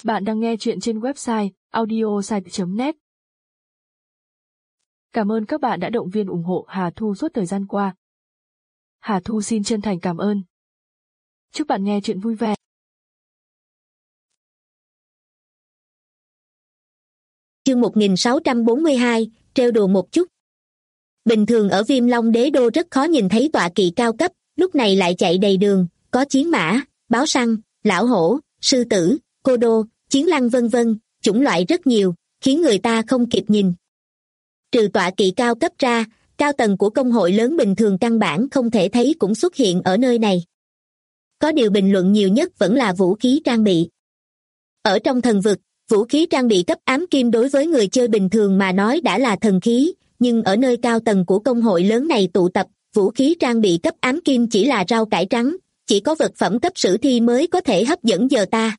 Bạn đang nghe chuyện trên website audiosite.net. Cảm ơn các bạn đã động viên ủng hộ Hà Thu suốt thời gian qua. Hà Thu xin chân thành cảm ơn. Chúc bạn nghe chuyện vui vẻ. Chương 1642, trêu đùa một chút. Bình thường ở Viêm Long Đế Đô rất khó nhìn thấy tọa kỵ cao cấp, lúc này lại chạy đầy đường, có chiến mã, báo săn, lão hổ, sư tử, cô đô, chiến lăng vân vân, chủng loại rất nhiều, khiến người ta không kịp nhìn. Trừ tọa kỵ cao cấp ra, cao tầng của công hội lớn bình thường căn bản không thể thấy cũng xuất hiện ở nơi này. Có điều bình luận nhiều nhất vẫn là vũ khí trang bị. Ở trong thần vực, vũ khí trang bị cấp ám kim đối với người chơi bình thường mà nói đã là thần khí, nhưng ở nơi cao tầng của công hội lớn này tụ tập, vũ khí trang bị cấp ám kim chỉ là rau cải trắng, chỉ có vật phẩm cấp sử thi mới có thể hấp dẫn giờ ta.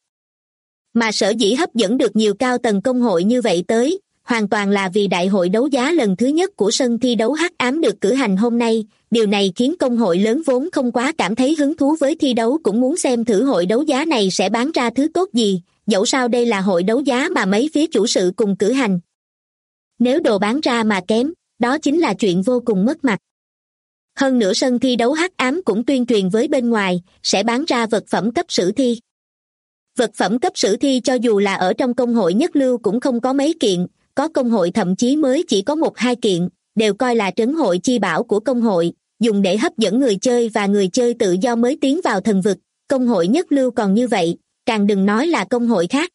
Mà sở dĩ hấp dẫn được nhiều cao tầng công hội như vậy tới, hoàn toàn là vì đại hội đấu giá lần thứ nhất của sân thi đấu hắc ám được cử hành hôm nay, điều này khiến công hội lớn vốn không quá cảm thấy hứng thú với thi đấu cũng muốn xem thử hội đấu giá này sẽ bán ra thứ tốt gì, dẫu sao đây là hội đấu giá mà mấy phía chủ sự cùng cử hành. Nếu đồ bán ra mà kém, đó chính là chuyện vô cùng mất mặt. Hơn nữa sân thi đấu hắc ám cũng tuyên truyền với bên ngoài, sẽ bán ra vật phẩm cấp sử thi. Vật phẩm cấp sử thi cho dù là ở trong công hội nhất lưu cũng không có mấy kiện, có công hội thậm chí mới chỉ có 1-2 kiện, đều coi là trấn hội chi bảo của công hội, dùng để hấp dẫn người chơi và người chơi tự do mới tiến vào thần vực. Công hội nhất lưu còn như vậy, càng đừng nói là công hội khác.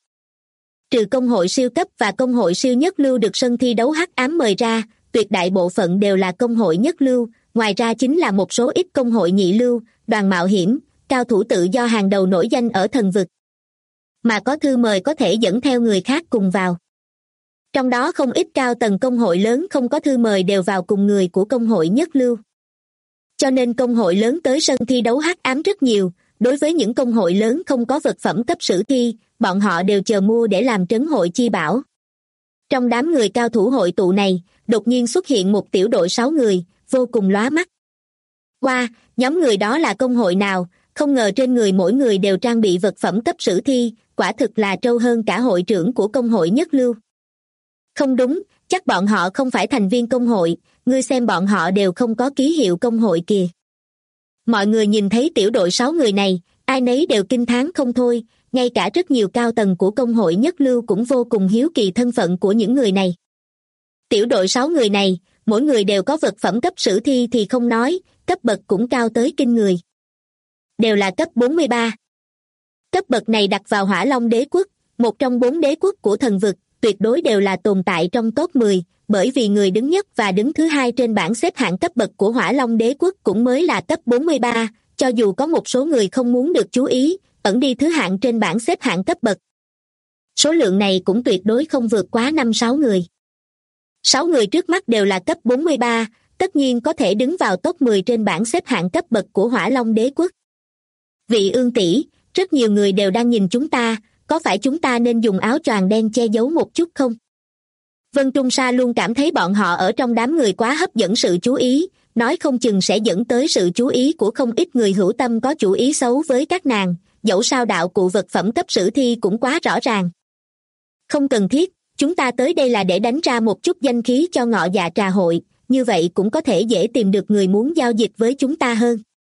Trừ công hội siêu cấp và công hội siêu nhất lưu được sân thi đấu hắc ám mời ra, tuyệt đại bộ phận đều là công hội nhất lưu, ngoài ra chính là một số ít công hội nhị lưu, đoàn mạo hiểm, cao thủ tự do hàng đầu nổi danh ở thần vực. Mà có thư mời có thể dẫn theo người khác cùng vào. Trong đó không ít cao tầng công hội lớn không có thư mời đều vào cùng người của công hội nhất lưu. Cho nên công hội lớn tới sân thi đấu hắc ám rất nhiều, đối với những công hội lớn không có vật phẩm cấp sử thi, bọn họ đều chờ mua để làm trấn hội chi bảo. Trong đám người cao thủ hội tụ này, đột nhiên xuất hiện một tiểu đội 6 người, vô cùng lóa mắt. Wow, nhóm người đó là công hội nào, không ngờ trên người mỗi người đều trang bị vật phẩm cấp sử thi, quả thực là trâu hơn cả hội trưởng của công hội nhất lưu. Không đúng, chắc bọn họ không phải thành viên công hội, ngươi xem bọn họ đều không có ký hiệu công hội kìa. Mọi người nhìn thấy tiểu đội 6 người này, ai nấy đều kinh thán không thôi, ngay cả rất nhiều cao tầng của công hội nhất lưu cũng vô cùng hiếu kỳ thân phận của những người này. Tiểu đội 6 người này, mỗi người đều có vật phẩm cấp sử thi thì không nói, cấp bậc cũng cao tới kinh người. Đều là cấp 43. Cấp bậc này đặt vào Hỏa Long Đế Quốc, một trong 4 đế quốc của thần vực, tuyệt đối đều là tồn tại trong top 10, bởi vì người đứng nhất và đứng thứ hai trên bảng xếp hạng cấp bậc của Hỏa Long Đế Quốc cũng mới là cấp 43, cho dù có một số người không muốn được chú ý, ẩn đi thứ hạng trên bảng xếp hạng cấp bậc. Số lượng này cũng tuyệt đối không vượt quá 5-6 người. 6 người trước mắt đều là cấp 43, tất nhiên có thể đứng vào top 10 trên bảng xếp hạng cấp bậc của Hỏa Long Đế Quốc. Vị Ương tỷ, rất nhiều người đều đang nhìn chúng ta, có phải chúng ta nên dùng áo choàng đen che giấu một chút không? Vân Trung Sa luôn cảm thấy bọn họ ở trong đám người quá hấp dẫn sự chú ý, nói không chừng sẽ dẫn tới sự chú ý của không ít người hữu tâm có chủ ý xấu với các nàng, dẫu sao đạo cụ vật phẩm cấp sử thi cũng quá rõ ràng. Không cần thiết, chúng ta tới đây là để đánh ra một chút danh khí cho Ngọ Dạ Trà Hội, như vậy cũng có thể dễ tìm được người muốn giao dịch với chúng ta hơn.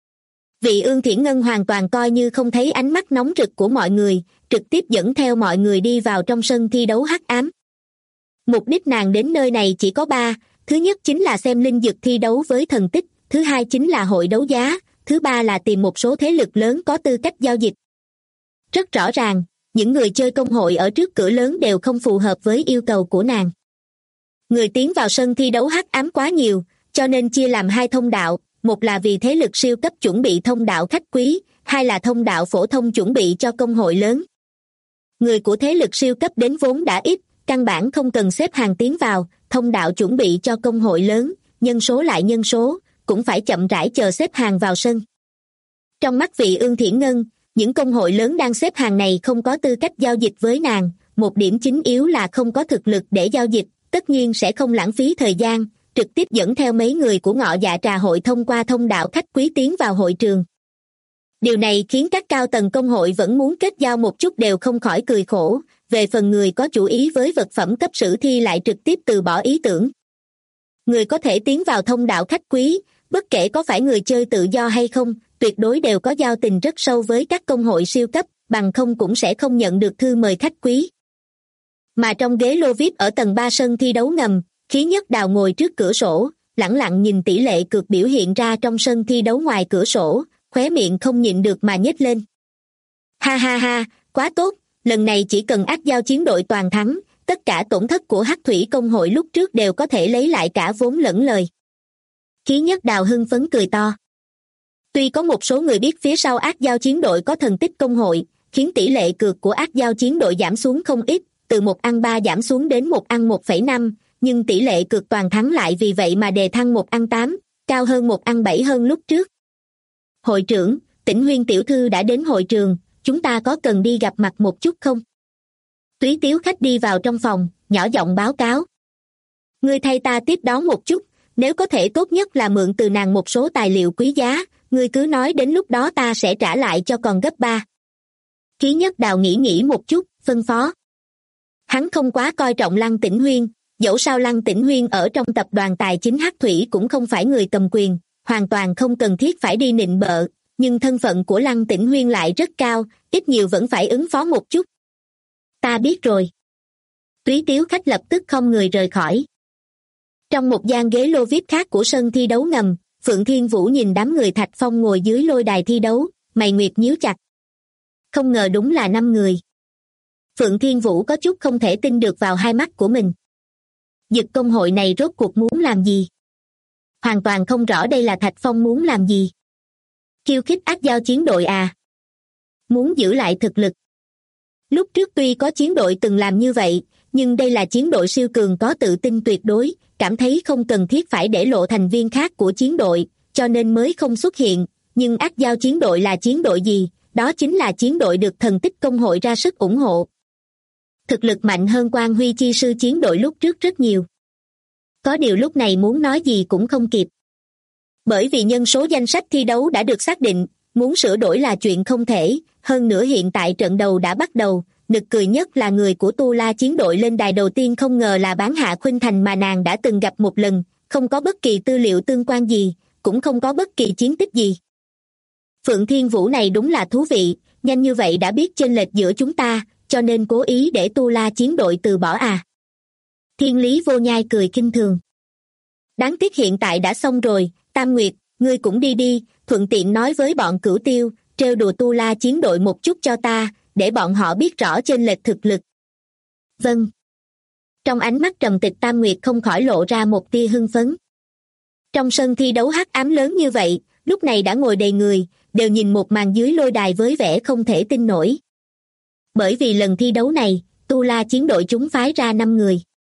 Vị Ương Thiển Ngân hoàn toàn coi như không thấy ánh mắt nóng rực của mọi người, trực tiếp dẫn theo mọi người đi vào trong sân thi đấu hắc ám. Mục đích nàng đến nơi này chỉ có 3, thứ nhất chính là xem linh dược thi đấu với thần tích, thứ hai chính là hội đấu giá, thứ ba là tìm một số thế lực lớn có tư cách giao dịch. Rất rõ ràng, những người chơi công hội ở trước cửa lớn đều không phù hợp với yêu cầu của nàng. Người tiến vào sân thi đấu hắc ám quá nhiều, cho nên chia làm 2 thông đạo, một là vì thế lực siêu cấp chuẩn bị thông đạo khách quý, hai là thông đạo phổ thông chuẩn bị cho công hội lớn. Người của thế lực siêu cấp đến vốn đã ít, căn bản không cần xếp hàng tiến vào, thông đạo chuẩn bị cho công hội lớn, nhân số lại nhân số, cũng phải chậm rãi chờ xếp hàng vào sân. Trong mắt vị Ương Thiển Ngân, những công hội lớn đang xếp hàng này không có tư cách giao dịch với nàng, một điểm chính yếu là không có thực lực để giao dịch, tất nhiên sẽ không lãng phí thời gian, trực tiếp dẫn theo mấy người của Ngọ Dạ Trà Hội thông qua thông đạo khách quý tiến vào hội trường. Điều này khiến các cao tầng công hội vẫn muốn kết giao một chút đều không khỏi cười khổ, về phần người có chủ ý với vật phẩm cấp sử thi lại trực tiếp từ bỏ ý tưởng. Người có thể tiến vào thông đạo khách quý, bất kể có phải người chơi tự do hay không, tuyệt đối đều có giao tình rất sâu với các công hội siêu cấp, bằng không cũng sẽ không nhận được thư mời khách quý. Mà trong ghế lô VIP ở tầng 3 sân thi đấu ngầm, Khí Nhất Đào ngồi trước cửa sổ, lẳng lặng nhìn tỷ lệ cược biểu hiện ra trong sân thi đấu ngoài cửa sổ, khóe miệng không nhịn được mà nhếch lên. Ha ha ha, quá tốt, lần này chỉ cần ác giao chiến đội toàn thắng, tất cả tổn thất của Hắc Thủy công hội lúc trước đều có thể lấy lại cả vốn lẫn lời. Khí Nhất Đào hưng phấn cười to. Tuy có một số người biết phía sau ác giao chiến đội có thần tích công hội, khiến tỷ lệ cược của ác giao chiến đội giảm xuống không ít, từ 1/3 giảm xuống đến 1/1,5, nhưng tỷ lệ cược toàn thắng lại vì vậy mà đề thăng 1/8, cao hơn 1/7 hơn lúc trước. Hội trưởng, Tĩnh Huyên tiểu thư đã đến hội trường, chúng ta có cần đi gặp mặt một chút không? Túy Tiếu Khách đi vào trong phòng, nhỏ giọng báo cáo. Ngươi thay ta tiếp đón một chút, nếu có thể tốt nhất là mượn từ nàng một số tài liệu quý giá, ngươi cứ nói đến lúc đó ta sẽ trả lại cho còn gấp 3. Khí Nhất Đào nghĩ một chút, phân phó. Hắn không quá coi trọng Lăng Tĩnh Huyên, dẫu sao Lăng Tĩnh Huyên ở trong tập đoàn tài chính Hắc Thủy cũng không phải người cầm quyền, hoàn toàn không cần thiết phải đi nịnh bợ, nhưng thân phận của Lăng Tĩnh Huyên lại rất cao, ít nhiều vẫn phải ứng phó một chút. Ta biết rồi. Túy Tiếu Khách lập tức không người rời khỏi. Trong một gian ghế lô VIP khác của sân thi đấu ngầm, Phượng Thiên Vũ nhìn đám người Thạch Phong ngồi dưới lôi đài thi đấu, mày nguyệt nhíu chặt. Không ngờ đúng là 5 người. Phượng Thiên Vũ có chút không thể tin được vào hai mắt của mình. Dực công hội này rốt cuộc muốn làm gì? Hoàn toàn không rõ đây là Thạch Phong muốn làm gì. Khiêu khích ác giao chiến đội à? Muốn giữ lại thực lực. Lúc trước tuy có chiến đội từng làm như vậy, nhưng đây là chiến đội siêu cường có tự tin tuyệt đối, cảm thấy không cần thiết phải để lộ thành viên khác của chiến đội, cho nên mới không xuất hiện. Nhưng ác giao chiến đội là chiến đội gì? Đó chính là chiến đội được thần tích công hội ra sức ủng hộ. Thực lực mạnh hơn Quan Huy chi sư chiến đội lúc trước rất nhiều. Có điều lúc này muốn nói gì cũng không kịp. Bởi vì nhân số danh sách thi đấu đã được xác định, muốn sửa đổi là chuyện không thể, hơn nữa hiện tại trận đầu đã bắt đầu, nực cười nhất là người của Tu La chiến đội lên đài đầu tiên không ngờ là Bán Hạ Khuynh Thành mà nàng đã từng gặp một lần, không có bất kỳ tư liệu tương quan gì, cũng không có bất kỳ chiến tích gì. Phượng Thiên Vũ này đúng là thú vị, nhanh như vậy đã biết chênh lệch giữa chúng ta, cho nên cố ý để Tu La chiến đội từ bỏ à? Thiên Lý Vô Nhai cười khinh thường. Đáng tiếc hiện tại đã xong rồi, Tam Nguyệt, ngươi cũng đi đi, thuận tiện nói với bọn Cửu Tiêu, trêu đùa Tu La chiến đội một chút cho ta, để bọn họ biết rõ chênh lệch thực lực. Vâng. Trong ánh mắt trầm tịch Tam Nguyệt không khỏi lộ ra một tia hưng phấn. Trong sân thi đấu hắc ám lớn như vậy, lúc này đã ngồi đầy người, đều nhìn một màn dưới lôi đài với vẻ không thể tin nổi. Bởi vì lần thi đấu này, Tu La chiến đội chúng phái ra 5 người.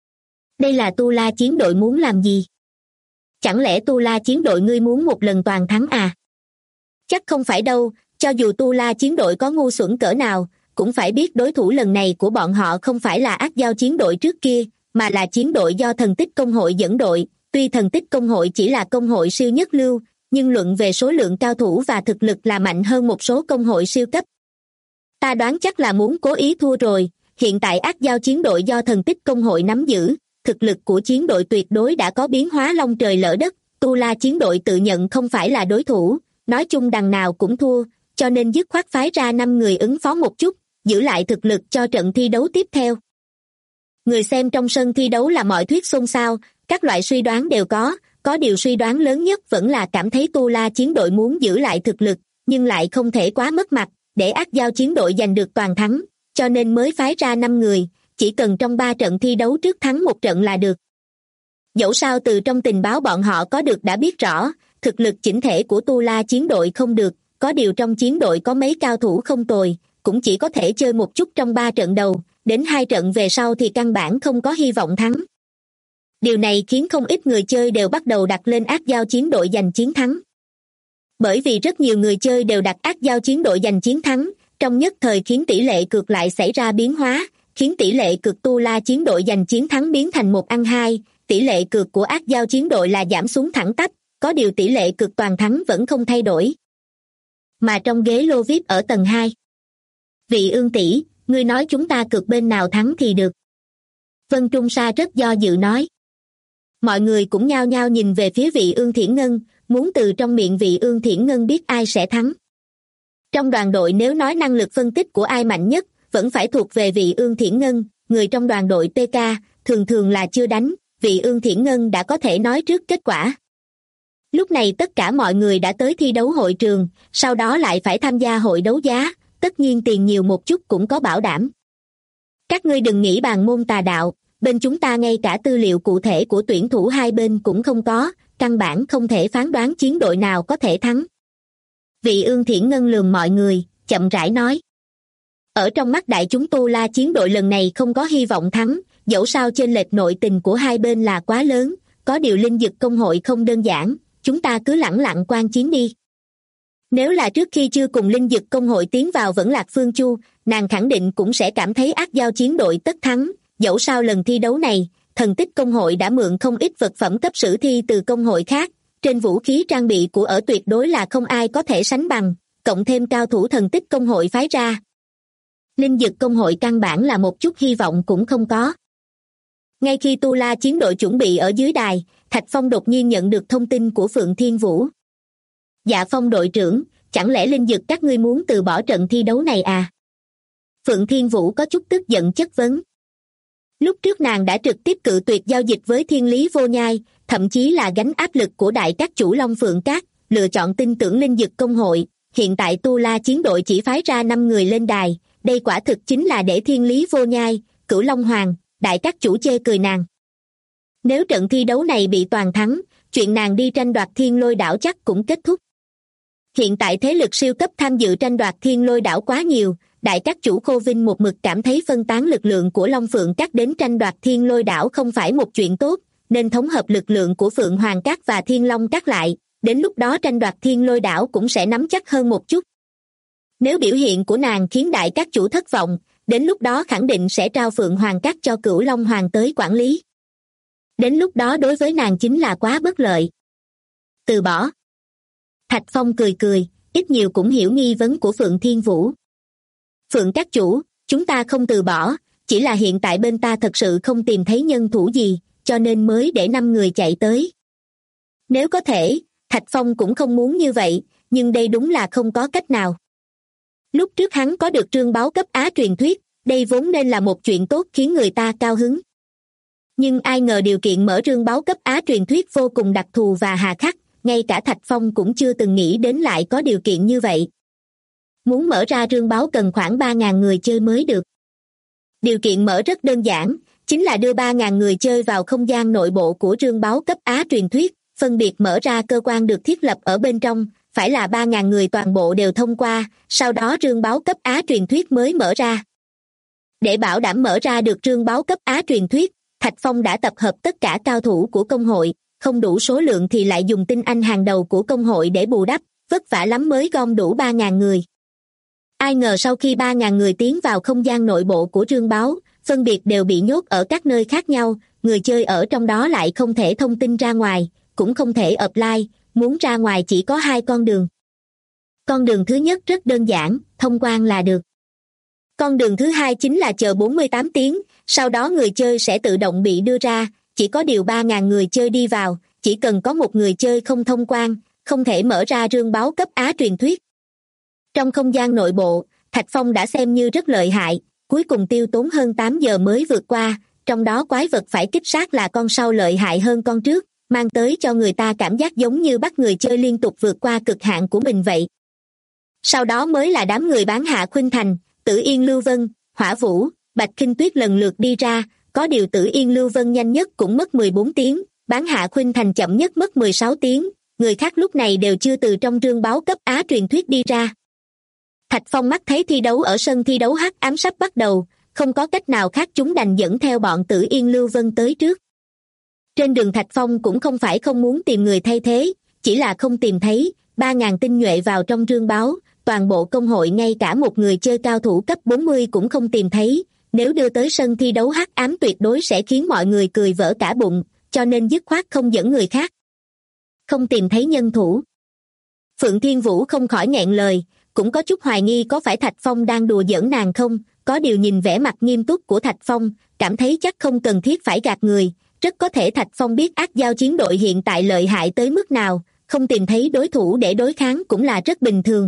Đây là Tu La chiến đội muốn làm gì? Chẳng lẽ Tu La chiến đội ngươi muốn một lần toàn thắng à? Chắc không phải đâu, cho dù Tu La chiến đội có ngu xuẩn cỡ nào, cũng phải biết đối thủ lần này của bọn họ không phải là ác giao chiến đội trước kia, mà là chiến đội do thần tích công hội dẫn đội. Tuy thần tích công hội chỉ là công hội siêu nhất lưu, nhưng luận về số lượng cao thủ và thực lực là mạnh hơn một số công hội siêu cấp. Ta đoán chắc là muốn cố ý thua rồi, hiện tại ác giao chiến đội do thần tích công hội nắm giữ, thực lực của chiến đội tuyệt đối đã có biến hóa long trời lỡ đất, Tu La chiến đội tự nhận không phải là đối thủ, nói chung đằng nào cũng thua, cho nên dứt khoát phái ra 5 người ứng phó một chút, giữ lại thực lực cho trận thi đấu tiếp theo. Người xem trong sân thi đấu là mọi thuyết xôn xao, các loại suy đoán đều có điều suy đoán lớn nhất vẫn là cảm thấy Tu La chiến đội muốn giữ lại thực lực, nhưng lại không thể quá mất mặt, để ác giao chiến đội giành được toàn thắng, cho nên mới phái ra 5 người, chỉ cần trong 3 trận thi đấu trước thắng một trận là được. Dẫu sao từ trong tình báo bọn họ có được đã biết rõ, thực lực chỉnh thể của Tu La chiến đội không được, có điều trong chiến đội có mấy cao thủ không tồi, cũng chỉ có thể chơi một chút trong 3 trận đầu, đến 2 trận về sau thì căn bản không có hy vọng thắng. Điều này khiến không ít người chơi đều bắt đầu đặt lên ác giao chiến đội giành chiến thắng. Bởi vì rất nhiều người chơi đều đặt ác giao chiến đội giành chiến thắng, trong nhất thời khiến tỷ lệ cược lại xảy ra biến hóa, khiến tỷ lệ cược Tu La chiến đội giành chiến thắng biến thành 1/2, tỷ lệ cược của ác giao chiến đội là giảm xuống thẳng tắp, có điều tỷ lệ cược toàn thắng vẫn không thay đổi. mà trong ghế lô VIP ở tầng 2. Vị Ương tỷ, ngươi nói chúng ta cược bên nào thắng thì được. Vân Trung Sa rất do dự nói. Mọi người cũng nhao nhao nhìn về phía vị Ương Thiển Ngân, muốn từ trong miệng vị Ương Thiển Ngân biết ai sẽ thắng. Trong đoàn đội nếu nói năng lực phân tích của ai mạnh nhất, vẫn phải thuộc về vị Ương Thiển Ngân, người trong đoàn đội PK, thường thường là chưa đánh, vị Ương Thiển Ngân đã có thể nói trước kết quả. Lúc này tất cả mọi người đã tới thi đấu hội trường, sau đó lại phải tham gia hội đấu giá, tất nhiên tiền nhiều một chút cũng có bảo đảm. Các ngươi đừng nghĩ bàn môn tà đạo, bên chúng ta ngay cả tư liệu cụ thể của tuyển thủ hai bên cũng không có, căn bản không thể phán đoán chiến đội nào có thể thắng. Vị Ương Thiển Ngân lườm mọi người, chậm rãi nói. Ở trong mắt đại chúng Tu La chiến đội lần này không có hy vọng thắng, dẫu sao chênh lệch nội tình của hai bên là quá lớn, có điều linh dực công hội không đơn giản, chúng ta cứ lẳng lặng quan chiến đi. Nếu là trước khi chưa cùng linh dực công hội tiến vào Vẫn Lạc Phương Chu, nàng khẳng định cũng sẽ cảm thấy ác giao chiến đội tất thắng, dẫu sao lần thi đấu này, thần tích công hội đã mượn không ít vật phẩm cấp sử thi từ công hội khác, trên vũ khí trang bị của ở tuyệt đối là không ai có thể sánh bằng, cộng thêm cao thủ thần tích công hội phái ra. Linh dực công hội căn bản là một chút hy vọng cũng không có. Ngay khi Tu La chiến đội chuẩn bị ở dưới đài, Thạch Phong đột nhiên nhận được thông tin của Phượng Thiên Vũ. Dạ Phong đội trưởng, chẳng lẽ linh dực các ngươi muốn từ bỏ trận thi đấu này à? Phượng Thiên Vũ có chút tức giận chất vấn. Lúc trước nàng đã trực tiếp cự tuyệt giao dịch với Thiên Lý Vô Nhai, thậm chí là gánh áp lực của đại các chủ Long Phượng Các, lựa chọn tin tưởng linh dực công hội. Hiện tại Tu La chiến đội chỉ phái ra 5 người lên đài, đây quả thực chính là để Thiên Lý Vô Nhai, Cửu Long Hoàng, đại các chủ chê cười nàng. Nếu trận thi đấu này bị toàn thắng, chuyện nàng đi tranh đoạt Thiên Lôi đảo chắc cũng kết thúc. Hiện tại thế lực siêu cấp tham dự tranh đoạt Thiên Lôi đảo quá nhiều, đại các chủ Khô Vinh một mực cảm thấy phân tán lực lượng của Long Phượng Các đến tranh đoạt Thiên Lôi đảo không phải một chuyện tốt, nên thống hợp lực lượng của Phượng Hoàng Các và Thiên Long Các lại, đến lúc đó tranh đoạt Thiên Lôi đảo cũng sẽ nắm chắc hơn một chút. Nếu biểu hiện của nàng khiến đại các chủ thất vọng, đến lúc đó khẳng định sẽ trao Phượng Hoàng Các cho Cửu Long Hoàng tới quản lý. Đến lúc đó đối với nàng chính là quá bất lợi. Từ bỏ. Thạch Phong cười cười, ít nhiều cũng hiểu nghi vấn của Phượng Thiên Vũ. Phượng các chủ, chúng ta không từ bỏ, chỉ là hiện tại bên ta thật sự không tìm thấy nhân thủ gì, cho nên mới để 5 người chạy tới. Nếu có thể, Thạch Phong cũng không muốn như vậy, nhưng đây đúng là không có cách nào. Lúc trước hắn có được trương báo cấp Á truyền thuyết, đây vốn nên là một chuyện tốt khiến người ta cao hứng. Nhưng ai ngờ điều kiện mở trương báo cấp Á truyền thuyết vô cùng đặc thù và hà khắc, ngay cả Thạch Phong cũng chưa từng nghĩ đến lại có điều kiện như vậy. Muốn mở ra trương báo cần khoảng 3.000 người chơi mới được. Điều kiện mở rất đơn giản, chính là đưa 3.000 người chơi vào không gian nội bộ của trương báo cấp Á truyền thuyết, phân biệt mở ra cơ quan được thiết lập ở bên trong, phải là 3.000 người toàn bộ đều thông qua, sau đó trương báo cấp Á truyền thuyết mới mở ra. Để bảo đảm mở ra được trương báo cấp Á truyền thuyết, Thạch Phong đã tập hợp tất cả cao thủ của công hội, không đủ số lượng thì lại dùng tinh anh hàng đầu của công hội để bù đắp, vất vả lắm mới gom đủ 3.000 người. Ai ngờ sau khi 3.000 người tiến vào không gian nội bộ của trương báo, phân biệt đều bị nhốt ở các nơi khác nhau, người chơi ở trong đó lại không thể thông tin ra ngoài, cũng không thể apply, muốn ra ngoài chỉ có 2 con đường. Con đường thứ nhất rất đơn giản, thông quan là được. Con đường thứ hai chính là chờ 48 tiếng, sau đó người chơi sẽ tự động bị đưa ra, chỉ có điều 3.000 người chơi đi vào, chỉ cần có một người chơi không thông quan, không thể mở ra trương báo cấp Á truyền thuyết. Trong không gian nội bộ, Thạch Phong đã xem như rất lợi hại, cuối cùng tiêu tốn hơn 8 giờ mới vượt qua, trong đó quái vật phải kích sát là con sau lợi hại hơn con trước, mang tới cho người ta cảm giác giống như bắt người chơi liên tục vượt qua cực hạn của mình vậy. Sau đó mới là đám người bán Hạ Khuynh Thành, Tử Yên Lưu Vân, Hỏa Vũ, Bạch Khinh Tuyết lần lượt đi ra, có điều Tử Yên Lưu Vân nhanh nhất cũng mất 14 tiếng, bán Hạ Khuynh Thành chậm nhất mất 16 tiếng, người khác lúc này đều chưa từ trong trương báo cấp Á truyền thuyết đi ra. Thạch Phong mắt thấy thi đấu ở sân thi đấu hắc ám sắp bắt đầu, không có cách nào khác chúng đành dẫn theo bọn Tử Yên Lưu Vân tới trước. Trên đường Thạch Phong cũng không phải không muốn tìm người thay thế, chỉ là không tìm thấy, 3.000 tinh nhuệ vào trong trương báo, toàn bộ công hội ngay cả một người chơi cao thủ cấp 40 cũng không tìm thấy, nếu đưa tới sân thi đấu hắc ám tuyệt đối sẽ khiến mọi người cười vỡ cả bụng, cho nên dứt khoát không dẫn người khác. Không tìm thấy nhân thủ. Phượng Thiên Vũ không khỏi nghẹn lời, cũng có chút hoài nghi có phải Thạch Phong đang đùa giỡn nàng không, có điều nhìn vẻ mặt nghiêm túc của Thạch Phong, cảm thấy chắc không cần thiết phải gạt người, rất có thể Thạch Phong biết Ác Giao chiến đội hiện tại lợi hại tới mức nào, không tìm thấy đối thủ để đối kháng cũng là rất bình thường.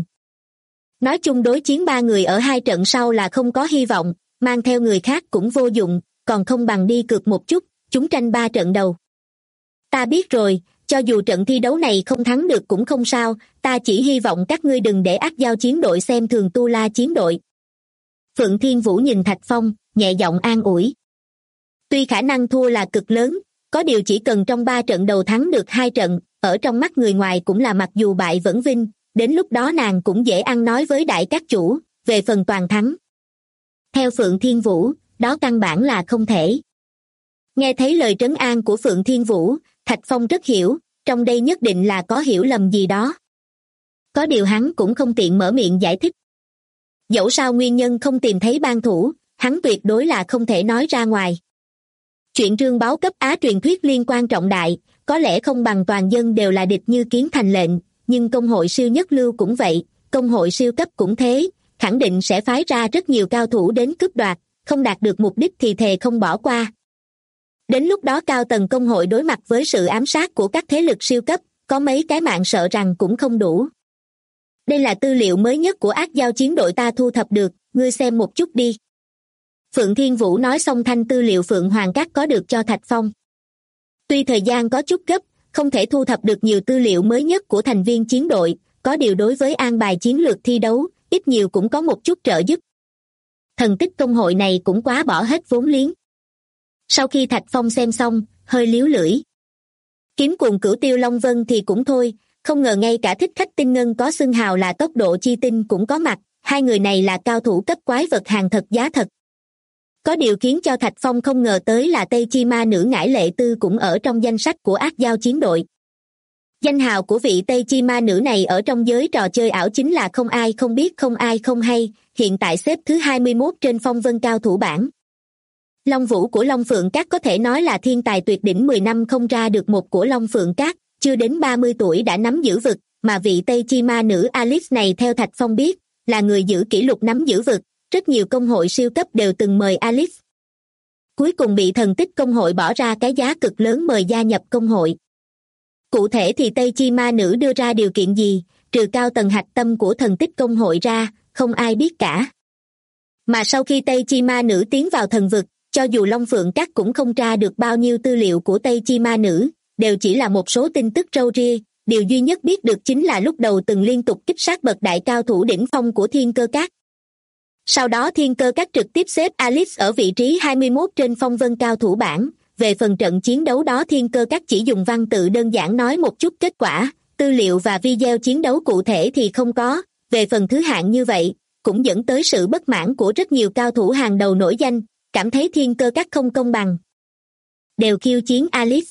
Nói chung đối chiến 3 người ở 2 trận sau là không có hy vọng, mang theo người khác cũng vô dụng, còn không bằng đi cược một chút, chúng tranh 3 trận đầu. Ta biết rồi, cho dù trận thi đấu này không thắng được cũng không sao, ta chỉ hy vọng các ngươi đừng để Ác Giao chiến đội xem thường Tu La chiến đội. Phượng Thiên Vũ nhìn Thạch Phong, nhẹ giọng an ủi. Tuy khả năng thua là cực lớn, có điều chỉ cần trong 3 trận đầu thắng được 2 trận, ở trong mắt người ngoài cũng là mặc dù bại vẫn vinh, đến lúc đó nàng cũng dễ ăn nói với đại các chủ, về phần toàn thắng. Theo Phượng Thiên Vũ, đó căn bản là không thể. Nghe thấy lời trấn an của Phượng Thiên Vũ, Thạch Phong rất hiểu, trong đây nhất định là có hiểu lầm gì đó. Có điều hắn cũng không tiện mở miệng giải thích. Dẫu sao nguyên nhân không tìm thấy ban thủ, hắn tuyệt đối là không thể nói ra ngoài. Chuyện trương báo cấp Á truyền thuyết liên quan trọng đại, có lẽ không bằng toàn dân đều là địch như kiến thành lệnh, nhưng công hội siêu nhất lưu cũng vậy, công hội siêu cấp cũng thế, khẳng định sẽ phái ra rất nhiều cao thủ đến cướp đoạt, không đạt được mục đích thì thề không bỏ qua. Đến lúc đó cao tầng công hội đối mặt với sự ám sát của các thế lực siêu cấp, có mấy cái mạng sợ rằng cũng không đủ. Đây là tư liệu mới nhất của Ác Giao chiến đội ta thu thập được, ngươi xem một chút đi. Phượng Thiên Vũ nói xong thanh tư liệu Phượng Hoàng Các có được cho Thạch Phong. Tuy thời gian có chút gấp, không thể thu thập được nhiều tư liệu mới nhất của thành viên chiến đội, có điều đối với an bài chiến lược thi đấu, ít nhiều cũng có một chút trợ giúp. Thần tích công hội này cũng quá bỏ hết vốn liếng. Sau khi Thạch Phong xem xong, hơi líu lưỡi. Kiếm cuồng Cửu Tiêu Long Vân thì cũng thôi, không ngờ ngay cả thích khách tinh ngân có xưng hào là tốc độ chi tinh cũng có mặt, hai người này là cao thủ cấp quái vật hàng thật giá thật. Có điều khiến cho Thạch Phong không ngờ tới là Tây Chi Ma Nữ Ngải Lệ Tư cũng ở trong danh sách của Ác Giao chiến đội. Danh hào của vị Tây Chi Ma Nữ này ở trong giới trò chơi ảo chính là không ai không biết không ai không hay, hiện tại xếp thứ 21 trên phong vân cao thủ bảng. Long Vũ của Long Phượng Các có thể nói là thiên tài tuyệt đỉnh 10 năm không ra được một của Long Phượng Các, chưa đến 30 tuổi đã nắm giữ vực, mà vị Tây Chi Ma Nữ Alice này theo Thạch Phong biết, là người giữ kỷ lục nắm giữ vực, rất nhiều công hội siêu cấp đều từng mời Alice. Cuối cùng bị thần tích công hội bỏ ra cái giá cực lớn mời gia nhập công hội. Cụ thể thì Tây Chi Ma Nữ đưa ra điều kiện gì, trừ cao tầng hạch tâm của thần tích công hội ra, không ai biết cả. Mà sau khi Tây Chi Ma Nữ tiến vào thần vực, cho dù Long Phượng Các cũng không tra được bao nhiêu tư liệu của Tây Chi Ma Nữ, đều chỉ là một số tin tức râu ria, điều duy nhất biết được chính là lúc đầu từng liên tục kích sát bậc đại cao thủ đỉnh phong của Thiên Cơ Các. Sau đó Thiên Cơ Các trực tiếp xếp Alice ở vị trí 21 trên phong vân cao thủ bảng, về phần trận chiến đấu đó Thiên Cơ Các chỉ dùng văn tự đơn giản nói một chút kết quả, tư liệu và video chiến đấu cụ thể thì không có, về phần thứ hạng như vậy, cũng dẫn tới sự bất mãn của rất nhiều cao thủ hàng đầu nổi danh, cảm thấy Thiên Cơ Các không công bằng. Đều khiêu chiến Alice.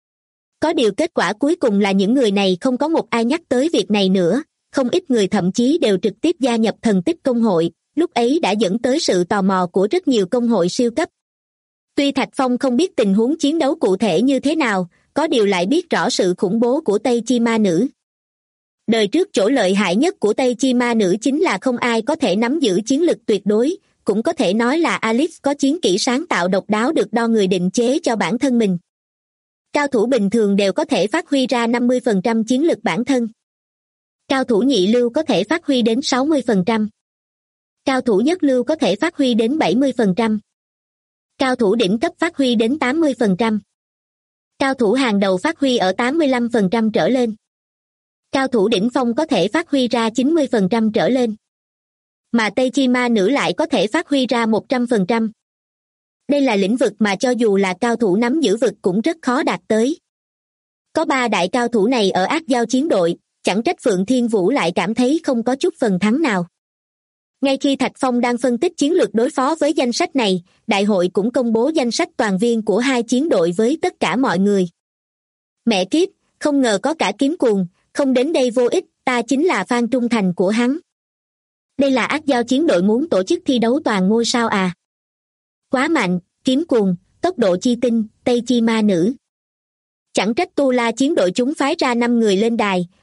Có điều kết quả cuối cùng là những người này không có một ai nhắc tới việc này nữa, không ít người thậm chí đều trực tiếp gia nhập thần tích công hội, lúc ấy đã dẫn tới sự tò mò của rất nhiều công hội siêu cấp. Tuy Thạch Phong không biết tình huống chiến đấu cụ thể như thế nào, có điều lại biết rõ sự khủng bố của Tây Chi Ma Nữ. Đời trước chỗ lợi hại nhất của Tây Chi Ma Nữ chính là không ai có thể nắm giữ chiến lực tuyệt đối, cũng có thể nói là Alice có chiến kỹ sáng tạo độc đáo được đo người định chế cho bản thân mình. Cao thủ bình thường đều có thể phát huy ra 50% chiến lực bản thân. Cao thủ nhị lưu có thể phát huy đến 60%. Cao thủ nhất lưu có thể phát huy đến 70%. Cao thủ đỉnh cấp phát huy đến 80%. Cao thủ hàng đầu phát huy ở 85% trở lên. Cao thủ đỉnh phong có thể phát huy ra 90% trở lên. Mà Tây Chi Ma Nữ lại có thể phát huy ra 100%. Đây là lĩnh vực mà cho dù là cao thủ nắm giữ vực cũng rất khó đạt tới. Có 3 đại cao thủ này ở Ác Giao chiến đội, chẳng trách Phượng Thiên Vũ lại cảm thấy không có chút phần thắng nào. Ngay khi Thạch Phong đang phân tích chiến lược đối phó với danh sách này, đại hội cũng công bố danh sách toàn viên của 2 chiến đội với tất cả mọi người. Mẹ kiếp, không ngờ có cả Kiếm Cuồng, không đến đây vô ích, ta chính là fan trung thành của hắn. Đây là Ác Giao chiến đội muốn tổ chức thi đấu toàn ngôi sao à? Quá mạnh, Kiếm Cuồng, tốc độ chi tinh, Tây Chi Ma Nữ. Chẳng trách Tu La chiến đội chúng phái ra 5 người lên đài,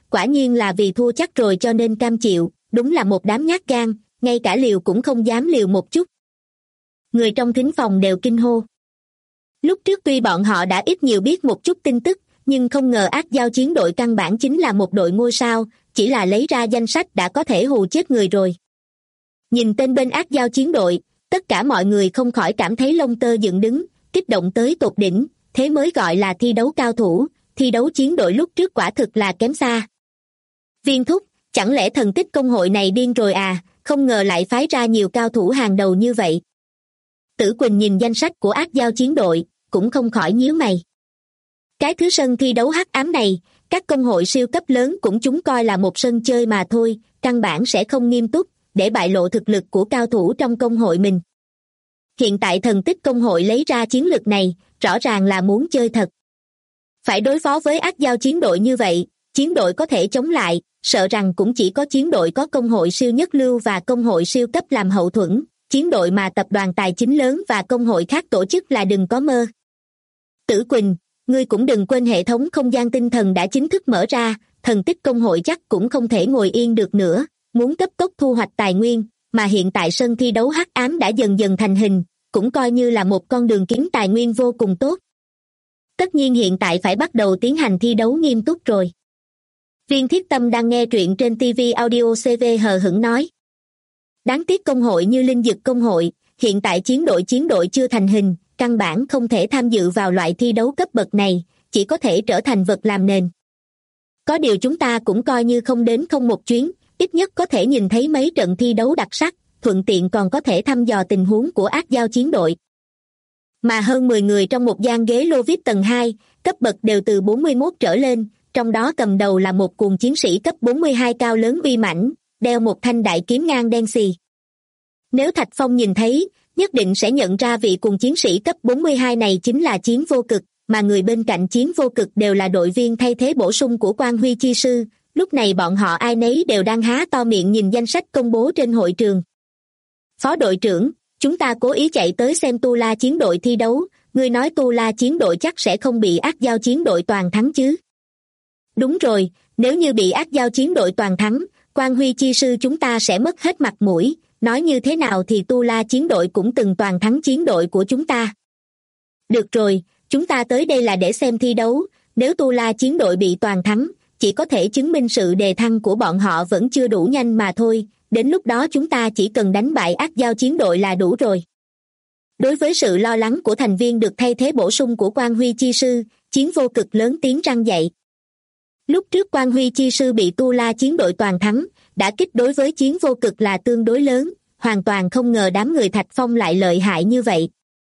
quả nhiên là vì thua chắc rồi cho nên cam chịu, đúng là một đám nhát gan, ngay cả liều cũng không dám liều một chút. Người trong thính phòng đều kinh hô. Lúc trước tuy bọn họ đã ít nhiều biết một chút tin tức, nhưng không ngờ Ác Giao chiến đội căn bản chính là một đội ngôi sao, chỉ là lấy ra danh sách đã có thể hù chết người rồi. Nhìn tên bên Ác Giao chiến đội, tất cả mọi người không khỏi cảm thấy lông tơ dựng đứng, kích động tới tột đỉnh, thế mới gọi là thi đấu cao thủ, thi đấu chiến đội lúc trước quả thực là kém xa. Viên thúc, chẳng lẽ thần tích công hội này điên rồi à, không ngờ lại phái ra nhiều cao thủ hàng đầu như vậy. Tử Quỳnh nhìn danh sách của Ác Giao chiến đội, cũng không khỏi nhíu mày. Cái thứ sân thi đấu hắc ám này, các công hội siêu cấp lớn cũng chúng coi là một sân chơi mà thôi, căn bản sẽ không nghiêm túc, để bại lộ thực lực của cao thủ trong công hội mình. Hiện tại thần tích công hội lấy ra chiến lược này, rõ ràng là muốn chơi thật. Phải đối phó với Ác Giao chiến đội như vậy, chiến đội có thể chống lại, sợ rằng cũng chỉ có chiến đội có công hội siêu nhất lưu và công hội siêu cấp làm hậu thuẫn, chiến đội mà tập đoàn tài chính lớn và công hội khác tổ chức là đừng có mơ. Tử Quỳnh, ngươi cũng đừng quên hệ thống không gian tinh thần đã chính thức mở ra, thần tích công hội chắc cũng không thể ngồi yên được nữa, muốn cấp tốc thu hoạch tài nguyên, mà hiện tại sân thi đấu hắc ám đã dần dần thành hình, cũng coi như là một con đường kiếm tài nguyên vô cùng tốt. Tất nhiên hiện tại phải bắt đầu tiến hành thi đấu nghiêm túc rồi. Viên Thiết Tâm đang nghe truyện trên TV Audio CV hờ hững nói. Đáng tiếc công hội như Linh Dực công hội, hiện tại chiến đội chưa thành hình, căn bản không thể tham dự vào loại thi đấu cấp bậc này, chỉ có thể trở thành vật làm nền. Có điều chúng ta cũng coi như không đến không một chuyến, ít nhất có thể nhìn thấy mấy trận thi đấu đặc sắc, thuận tiện còn có thể thăm dò tình huống của Ác Giao chiến đội. Mà hơn 10 người trong một gian ghế lô VIP tầng 2, cấp bậc đều từ 41 trở lên, trong đó cầm đầu là một cuồng chiến sĩ cấp 42 cao lớn uy mãnh, đeo một thanh đại kiếm ngang đen xì. Nếu Thạch Phong nhìn thấy, nhất định sẽ nhận ra vị cuồng chiến sĩ cấp 42 này chính là Chiến Vô Cực, mà người bên cạnh Chiến Vô Cực đều là đội viên thay thế bổ sung của Quan Huy Chi Sư, lúc này bọn họ ai nấy đều đang há to miệng nhìn danh sách công bố trên hội trường. Phó đội trưởng, chúng ta cố ý chạy tới xem Tu La chiến đội thi đấu, ngươi nói Tu La chiến đội chắc sẽ không bị Ác Giao chiến đội toàn thắng chứ? Đúng rồi, nếu như bị Ác Giao chiến đội toàn thắng, Quan Huy Chi Sư chúng ta sẽ mất hết mặt mũi, nói như thế nào thì Tu La chiến đội cũng từng toàn thắng chiến đội của chúng ta. Được rồi, chúng ta tới đây là để xem thi đấu, nếu Tu La chiến đội bị toàn thắng, chỉ có thể chứng minh sự đề thăng của bọn họ vẫn chưa đủ nhanh mà thôi, đến lúc đó chúng ta chỉ cần đánh bại Ác Giao chiến đội là đủ rồi. Đối với sự lo lắng của thành viên được thay thế bổ sung của Quan Huy Chi Sư, Chiến Vô Cực lớn tiếng răn dạy. Lúc trước Quan Huy Chi Sư bị Tu La chiến đội toàn thắng, đả kích đối với Chiến Vô Cực là tương đối lớn, hoàn toàn không ngờ đám người Thạch Phong lại lợi hại như vậy.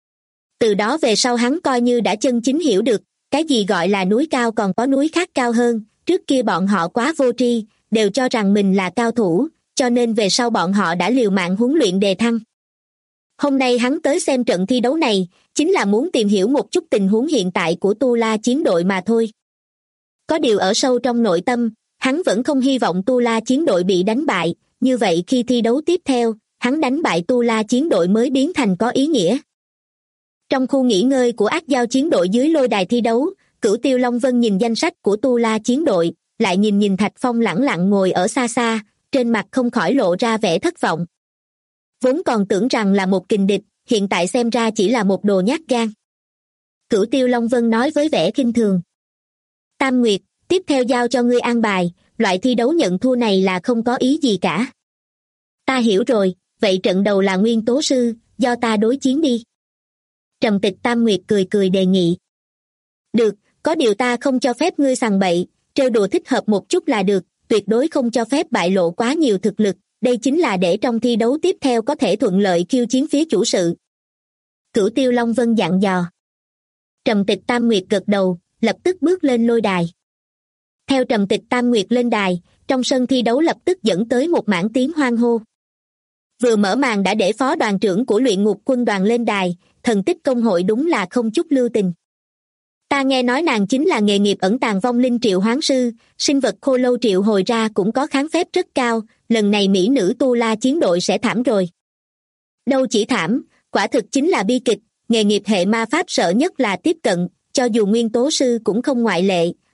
Từ đó về sau hắn coi như đã chân chính hiểu được, cái gì gọi là núi cao còn có núi khác cao hơn, trước kia bọn họ quá vô tri, đều cho rằng mình là cao thủ, cho nên về sau bọn họ đã liều mạng huấn luyện đề thăng. Hôm nay hắn tới xem trận thi đấu này, chính là muốn tìm hiểu một chút tình huống hiện tại của Tu La chiến đội mà thôi. Có điều ở sâu trong nội tâm, hắn vẫn không hy vọng Tu La chiến đội bị đánh bại, như vậy khi thi đấu tiếp theo, hắn đánh bại Tu La chiến đội mới biến thành có ý nghĩa. Trong khu nghỉ ngơi của Ác Giao chiến đội dưới lôi đài thi đấu, Cửu Tiêu Long Vân nhìn danh sách của Tu La chiến đội, lại nhìn Thạch Phong lẳng lặng ngồi ở xa xa, trên mặt không khỏi lộ ra vẻ thất vọng. Vốn còn tưởng rằng là một kình địch, hiện tại xem ra chỉ là một đồ nhát gan. Cửu Tiêu Long Vân nói với vẻ khinh thường. Tam Nguyệt, tiếp theo giao cho ngươi an bài, loại thi đấu nhận thua này là không có ý gì cả. Ta hiểu rồi, vậy trận đầu là Nguyên Tố Sư, do ta đối chiến đi. Trầm Tịch Tam Nguyệt cười cười đề nghị. Được, có điều ta không cho phép ngươi sằng bậy, trêu đùa thích hợp một chút là được, tuyệt đối không cho phép bại lộ quá nhiều thực lực, đây chính là để trong thi đấu tiếp theo có thể thuận lợi khiêu chiến phía chủ sự. Cửu Tiêu Long Vân dặn dò. Trầm Tịch Tam Nguyệt gật đầu, lập tức bước lên lôi đài. Theo Trầm Tịch Tam Nguyệt lên đài, trong sân thi đấu lập tức dẫn tới một mảng tiếng hoan hô. Vừa mở màn đã để phó đoàn trưởng của Luyện Ngục quân đoàn lên đài, thần tích công hội đúng là không chút lưu tình. Ta nghe nói nàng chính là nghề nghiệp ẩn tàng vong linh triệu hoán sư, sinh vật khô lâu triệu hồi ra cũng có kháng phép rất cao, lần này mỹ nữ Tu La chiến đội sẽ thảm rồi. Đâu chỉ thảm, quả thực chính là bi kịch, nghề nghiệp hệ ma pháp sợ nhất là tiếp cận, cho dù Nguyên Tố Sư cũng không ngoại lệ,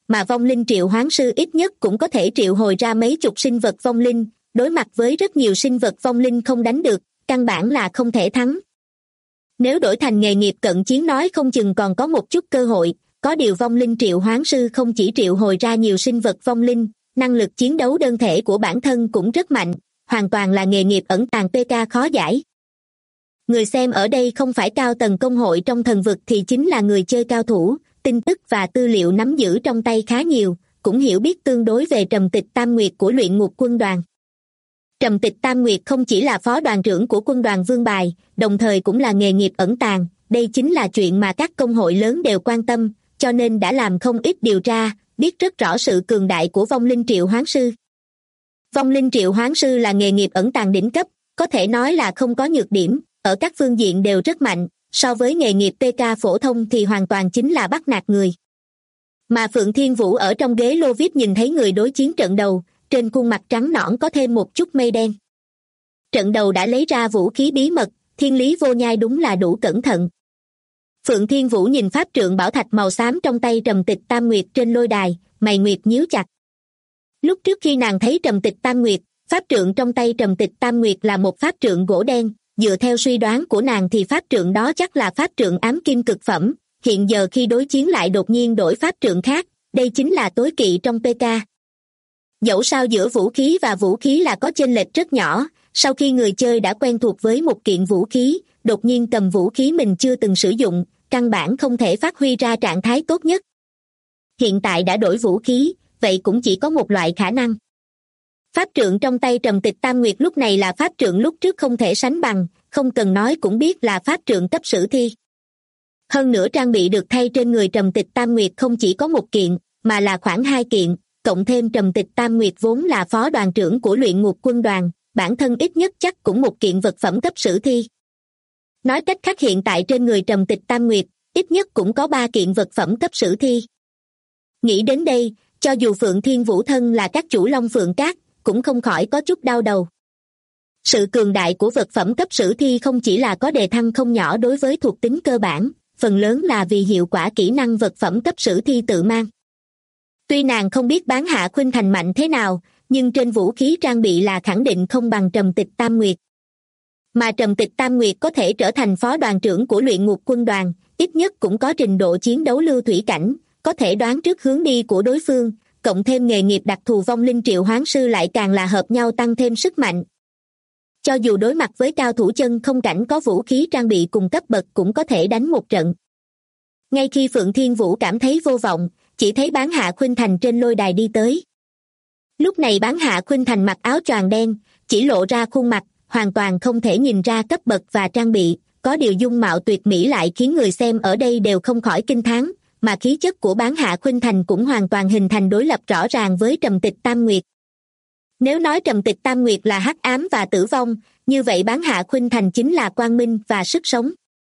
mà vong linh triệu hoán sư ít nhất cũng có thể triệu hồi ra mấy chục sinh vật vong linh, đối mặt với rất nhiều sinh vật vong linh không đánh được, căn bản là không thể thắng. Nếu đổi thành nghề nghiệp cận chiến nói không chừng còn có một chút cơ hội, có điều vong linh triệu hoán sư không chỉ triệu hồi ra nhiều sinh vật vong linh, năng lực chiến đấu đơn thể của bản thân cũng rất mạnh, hoàn toàn là nghề nghiệp ẩn tàng PK khó giải. Người xem ở đây không phải cao tầng công hội trong thần vực thì chính là người chơi cao thủ, tin tức và tư liệu nắm giữ trong tay khá nhiều, cũng hiểu biết tương đối về Trầm Tịch Tam Nguyệt của Luyện Ngục Quân đoàn. Trầm Tịch Tam Nguyệt không chỉ là phó đoàn trưởng của quân đoàn Vương Bài, đồng thời cũng là nghề nghiệp ẩn tàng, đây chính là chuyện mà các công hội lớn đều quan tâm, cho nên đã làm không ít điều tra, biết rất rõ sự cường đại của vong linh triệu hoán sư. Vong linh triệu hoán sư là nghề nghiệp ẩn tàng đỉnh cấp, có thể nói là không có nhược điểm, ở các phương diện đều rất mạnh, so với nghề nghiệp PK phổ thông thì hoàn toàn chính là bắt nạt người. Mà Phượng Thiên Vũ ở trong ghế lô VIP nhìn thấy người đối chiến trận đầu, trên khuôn mặt trắng nõn có thêm một chút mây đen. Trận đầu đã lấy ra vũ khí bí mật, thiên lý vô nhai đúng là đủ cẩn thận. Phượng Thiên Vũ nhìn pháp trượng bảo thạch màu xám trong tay Trầm Tịch Tam Nguyệt trên lôi đài, mày nguyệt nhíu chặt. Lúc trước khi nàng thấy Trầm Tịch Tam Nguyệt, pháp trượng trong tay Trầm Tịch Tam Nguyệt là một pháp trượng gỗ đen, dựa theo suy đoán của nàng thì pháp trượng đó chắc là pháp trượng ám kim cực phẩm, hiện giờ khi đối chiến lại đột nhiên đổi pháp trượng khác, đây chính là tối kỵ trong PK. Dẫu sao giữa vũ khí và vũ khí là có chênh lệch rất nhỏ, sau khi người chơi đã quen thuộc với một kiện vũ khí, đột nhiên cầm vũ khí mình chưa từng sử dụng, căn bản không thể phát huy ra trạng thái tốt nhất. Hiện tại đã đổi vũ khí, vậy cũng chỉ có một loại khả năng. Pháp trượng trong tay Trầm Tịch Tam Nguyệt lúc này là pháp trượng lúc trước không thể sánh bằng, không cần nói cũng biết là pháp trượng cấp sử thi. Hơn nữa trang bị được thay trên người Trầm Tịch Tam Nguyệt không chỉ có một kiện, mà là khoảng 2 kiện, cộng thêm Trầm Tịch Tam Nguyệt vốn là phó đoàn trưởng của Luyện Ngục Quân đoàn, bản thân ít nhất chắc cũng một kiện vật phẩm cấp sử thi. Nói cách khác hiện tại trên người Trầm Tịch Tam Nguyệt, ít nhất cũng có 3 kiện vật phẩm cấp sử thi. Nghĩ đến đây, cho dù Phượng Thiên Vũ thân là các chủ Long Phượng Cát, cũng không khỏi có chút đau đầu. Sự cường đại của vật phẩm cấp sử thi không chỉ là có đề thăng không nhỏ đối với thuộc tính cơ bản, phần lớn là vì hiệu quả kỹ năng vật phẩm cấp sử thi tự mang. Tuy nàng không biết bán Hạ Khuynh Thành mạnh thế nào, nhưng trên vũ khí trang bị là khẳng định không bằng Trầm Tịch Tam Nguyệt. Mà Trầm Tịch Tam Nguyệt có thể trở thành phó đoàn trưởng của Luyện Ngục Quân đoàn, ít nhất cũng có trình độ chiến đấu lưu thủy cảnh, có thể đoán trước hướng đi của đối phương, cộng thêm nghề nghiệp đặc thù vong linh triệu hoán sư lại càng là hợp nhau tăng thêm sức mạnh. Cho dù đối mặt với cao thủ chân không cảnh có vũ khí trang bị cùng cấp bậc cũng có thể đánh một trận. Ngay khi Phượng Thiên Vũ cảm thấy vô vọng, chỉ thấy bán Hạ Khuynh Thành trên lôi đài đi tới. Lúc này bán Hạ Khuynh Thành mặc áo choàng đen, chỉ lộ ra khuôn mặt, hoàn toàn không thể nhìn ra cấp bậc và trang bị, có điều dung mạo tuyệt mỹ lại khiến người xem ở đây đều không khỏi kinh thán, mà khí chất của bán Hạ Khuynh Thành cũng hoàn toàn hình thành đối lập rõ ràng với Trầm Tịch Tam Nguyệt. Nếu nói Trầm Tịch Tam Nguyệt là hắc ám và tử vong, như vậy bán Hạ Khuynh Thành chính là quang minh và sức sống.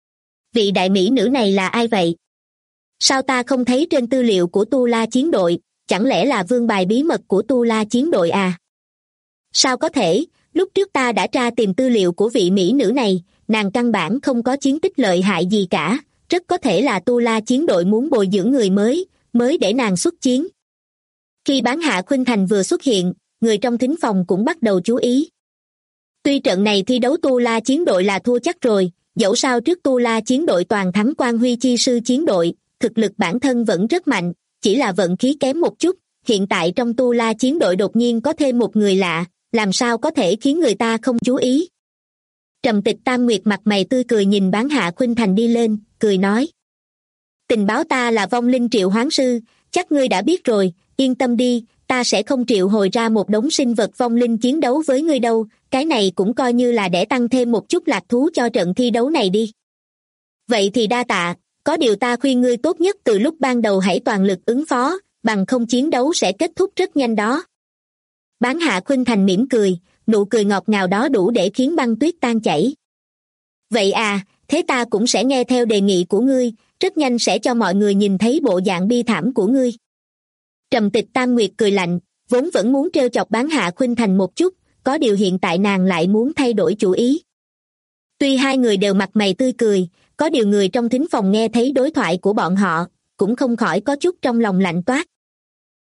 Vị đại mỹ nữ này là ai vậy? Sao ta không thấy trên tư liệu của Tu La chiến đội, chẳng lẽ là vương bài bí mật của Tu La chiến đội à? Sao có thể, lúc trước ta đã tra tìm tư liệu của vị mỹ nữ này, nàng căn bản không có chiến tích lợi hại gì cả, rất có thể là Tu La chiến đội muốn bồi dưỡng người mới để nàng xuất chiến. Khi bán Hạ Khuynh Thành vừa xuất hiện, người trong thính phòng cũng bắt đầu chú ý. Tuy trận này thi đấu Tu La chiến đội là thua chắc rồi, dẫu sao trước Tu La chiến đội toàn thắng Quan Huy Chi sư chiến đội, thực lực bản thân vẫn rất mạnh, chỉ là vận khí kém một chút, hiện tại trong Tu La chiến đội đột nhiên có thêm một người lạ, làm sao có thể khiến người ta không chú ý. Trầm Tịch Tam Nguyệt mặt mày tươi cười nhìn bán Hạ Khuynh Thành đi lên, cười nói. Tình báo ta là vong linh triệu hoán sư, chắc ngươi đã biết rồi, yên tâm đi, ta sẽ không triệu hồi ra một đống sinh vật vong linh chiến đấu với ngươi đâu, cái này cũng coi như là để tăng thêm một chút lạc thú cho trận thi đấu này đi. Vậy thì đa tạ, có điều ta khuyên ngươi tốt nhất từ lúc ban đầu hãy toàn lực ứng phó, bằng không chiến đấu sẽ kết thúc rất nhanh đó. Bán Hạ Khuynh Thành mỉm cười, nụ cười ngọt ngào đó đủ để khiến băng tuyết tan chảy. Vậy à, thế ta cũng sẽ nghe theo đề nghị của ngươi, rất nhanh sẽ cho mọi người nhìn thấy bộ dạng bi thảm của ngươi. Trầm Tịch Tam Nguyệt cười lạnh, vốn vẫn muốn trêu chọc bán Hạ Khuynh Thành một chút, có điều hiện tại nàng lại muốn thay đổi chủ ý. Tuy hai người đều mặt mày tươi cười, có điều người trong thính phòng nghe thấy đối thoại của bọn họ, cũng không khỏi có chút trong lòng lạnh toát.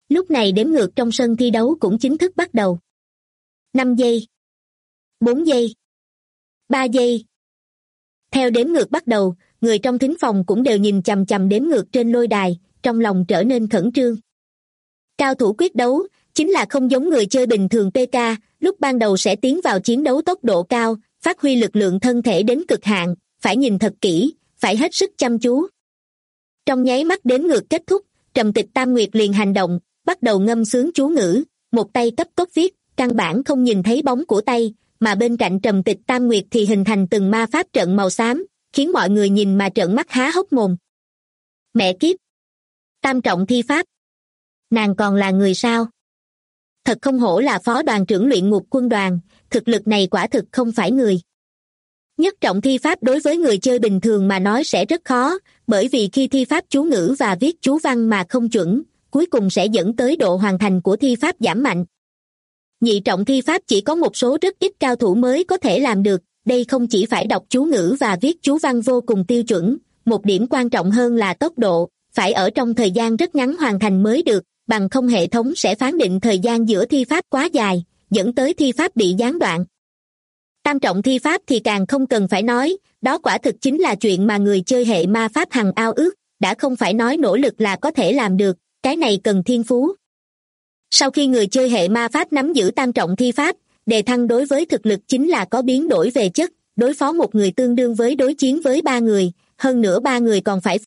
Lúc này đếm ngược trong sân thi đấu cũng chính thức bắt đầu. 5 giây. 4 giây. 3 giây. Theo đếm ngược bắt đầu, người trong thính phòng cũng đều nhìn chằm chằm đếm ngược trên lôi đài, trong lòng trở nên khẩn trương. Cao thủ quyết đấu, chính là không giống người chơi bình thường PK, lúc ban đầu sẽ tiến vào chiến đấu tốc độ cao, phát huy lực lượng thân thể đến cực hạn, phải nhìn thật kỹ, phải hết sức chăm chú. Trong nháy mắt đếm ngược kết thúc, Trầm Tịch Tam Nguyệt liền hành động, bắt đầu ngâm sướng chú ngữ, một tay cấp tốc viết, căn bản không nhìn thấy bóng của tay, mà bên cạnh Trầm Tịch Tam Nguyệt thì hình thành từng ma pháp trận màu xám, khiến mọi người nhìn mà trợn mắt há hốc mồm. Mẹ kiếp! Tam trọng thi pháp! Nàng còn là người sao? Thật không hổ là phó đoàn trưởng luyện ngục quân đoàn, thực lực này quả thực không phải người. Nhất trọng thi pháp đối với người chơi bình thường mà nói sẽ rất khó, bởi vì khi thi pháp chú ngữ và viết chú văn mà không chuẩn, cuối cùng sẽ dẫn tới độ hoàn thành của thi pháp giảm mạnh. Nhị trọng thi pháp chỉ có một số rất ít cao thủ mới có thể làm được, đây không chỉ phải đọc chú ngữ và viết chú văn vô cùng tiêu chuẩn, một điểm quan trọng hơn là tốc độ, phải ở trong thời gian rất ngắn hoàn thành mới được, bằng không hệ thống sẽ phán định thời gian giữa thi pháp quá dài, dẫn tới thi pháp bị gián đoạn. Tam trọng thi pháp thì càng không cần phải nói, đó quả thực chính là chuyện mà người chơi hệ ma pháp hằng ao ước, đã không phải nói nỗ lực là có thể làm được, cái này cần thiên phú. Sau khi người chơi hệ ma pháp nắm giữ tam trọng thi pháp, đề thăng đối với thực lực chính là có biến đổi về chất, đối phó một người tương đương với đối chiến với 3 người, hơn nữa 3 người còn phải.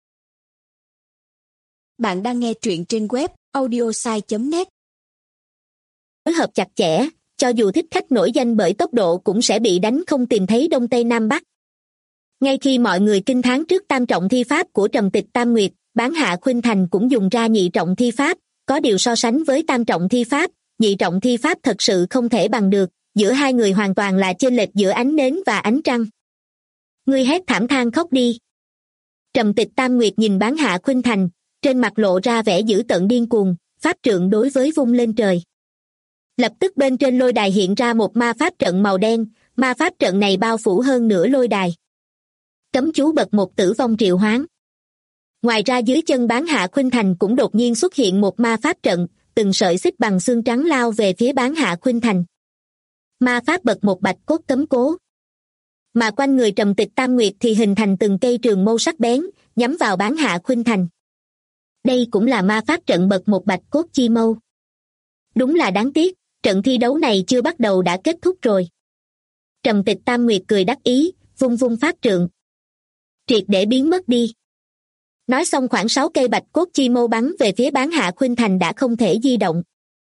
Bạn đang nghe truyện trên web audiosai.net. Phối hợp chặt chẽ, cho dù thích khách nổi danh bởi tốc độ cũng sẽ bị đánh không tìm thấy đông tây nam bắc. Ngay khi mọi người kinh thán trước tam trọng thi pháp của Trầm Tịch Tam Nguyệt, Bán Hạ Khuynh Thành cũng dùng ra nhị trọng thi pháp, có điều so sánh với tam trọng thi pháp, nhị trọng thi pháp thật sự không thể bằng được, giữa hai người hoàn toàn là chênh lệch giữa ánh nến và ánh trăng. Ngươi hét thảm than khóc đi. Trầm Tịch Tam Nguyệt nhìn Bán Hạ Khuynh Thành, trên mặt lộ ra vẻ dữ tợn điên cuồng, pháp trượng đối với vung lên trời. Lập tức bên trên lôi đài hiện ra một ma pháp trận màu đen, ma pháp trận này bao phủ hơn nửa lôi đài. Cấm chú bậc một tử vong triệu hoán. Ngoài ra dưới chân Bán Hạ Khuynh Thành cũng đột nhiên xuất hiện một ma pháp trận, từng sợi xích bằng xương trắng lao về phía Bán Hạ Khuynh Thành. Ma pháp bậc một bạch cốt cấm cố. Mà quanh người Trầm Tịch Tam Nguyệt thì hình thành từng cây trường mâu sắc bén, nhắm vào Bán Hạ Khuynh Thành. Đây cũng là ma pháp trận bậc một bạch cốt chi mâu. Đúng là đáng tiếc, trận thi đấu này chưa bắt đầu đã kết thúc rồi. Trầm Tịch Tam Nguyệt cười đắc ý, vung vung pháp trượng. Triệt để biến mất đi. Nói xong khoảng 6 cây bạch cốt chi mâu bắn về phía Bán Hạ Khuynh Thành đã không thể di động.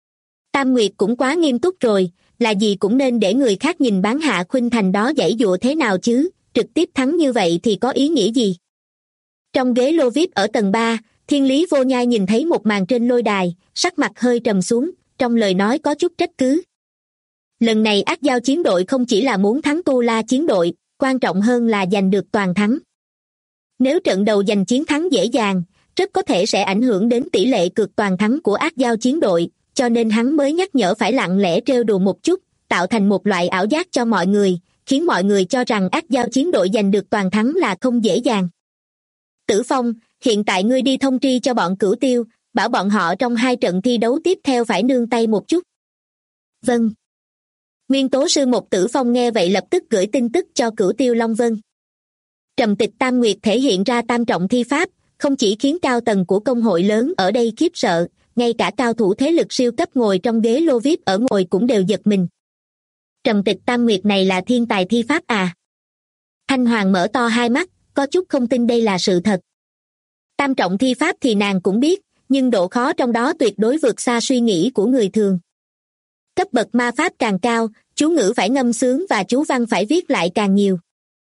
Tam Nguyệt cũng quá nghiêm túc rồi, là gì cũng nên để người khác nhìn Bán Hạ Khuynh Thành đó giãy giụa thế nào chứ, trực tiếp thắng như vậy thì có ý nghĩa gì? Trong ghế lô VIP ở tầng 3, Thiên Lý Vô Nhai nhìn thấy một màn trên lôi đài, sắc mặt hơi trầm xuống, trong lời nói có chút trách cứ. Lần này Ác Giao chiến đội không chỉ là muốn thắng Tu La chiến đội, quan trọng hơn là giành được toàn thắng. Nếu trận đầu giành chiến thắng dễ dàng, rất có thể sẽ ảnh hưởng đến tỷ lệ cược toàn thắng của Ác Giao chiến đội, cho nên hắn mới nhắc nhở phải lặng lẽ trêu đùa một chút, tạo thành một loại ảo giác cho mọi người, khiến mọi người cho rằng Ác Giao chiến đội giành được toàn thắng là không dễ dàng. Tử Phong, hiện tại ngươi đi thông tri cho bọn Cửu Tiêu, bảo bọn họ trong 2 trận thi đấu tiếp theo phải nương tay một chút. Vâng. Nguyên tố sư một Tử Phong nghe vậy lập tức gửi tin tức cho Cửu Tiêu Long Vân. Trầm Tịch Tam Nguyệt thể hiện ra tam trọng thi pháp, không chỉ khiến cao tầng của công hội lớn ở đây khiếp sợ, ngay cả cao thủ thế lực siêu cấp ngồi trong ghế lô VIP ở ngồi cũng đều giật mình. Trầm Tịch Tam Nguyệt này là thiên tài thi pháp à? Thanh Hoàng mở to hai mắt, có chút không tin đây là sự thật. Tam trọng thi pháp thì nàng cũng biết, nhưng độ khó trong đó tuyệt đối vượt xa suy nghĩ của người thường. Cấp bậc ma pháp càng cao, chú ngữ phải ngâm sướng và chú văn phải viết lại càng nhiều.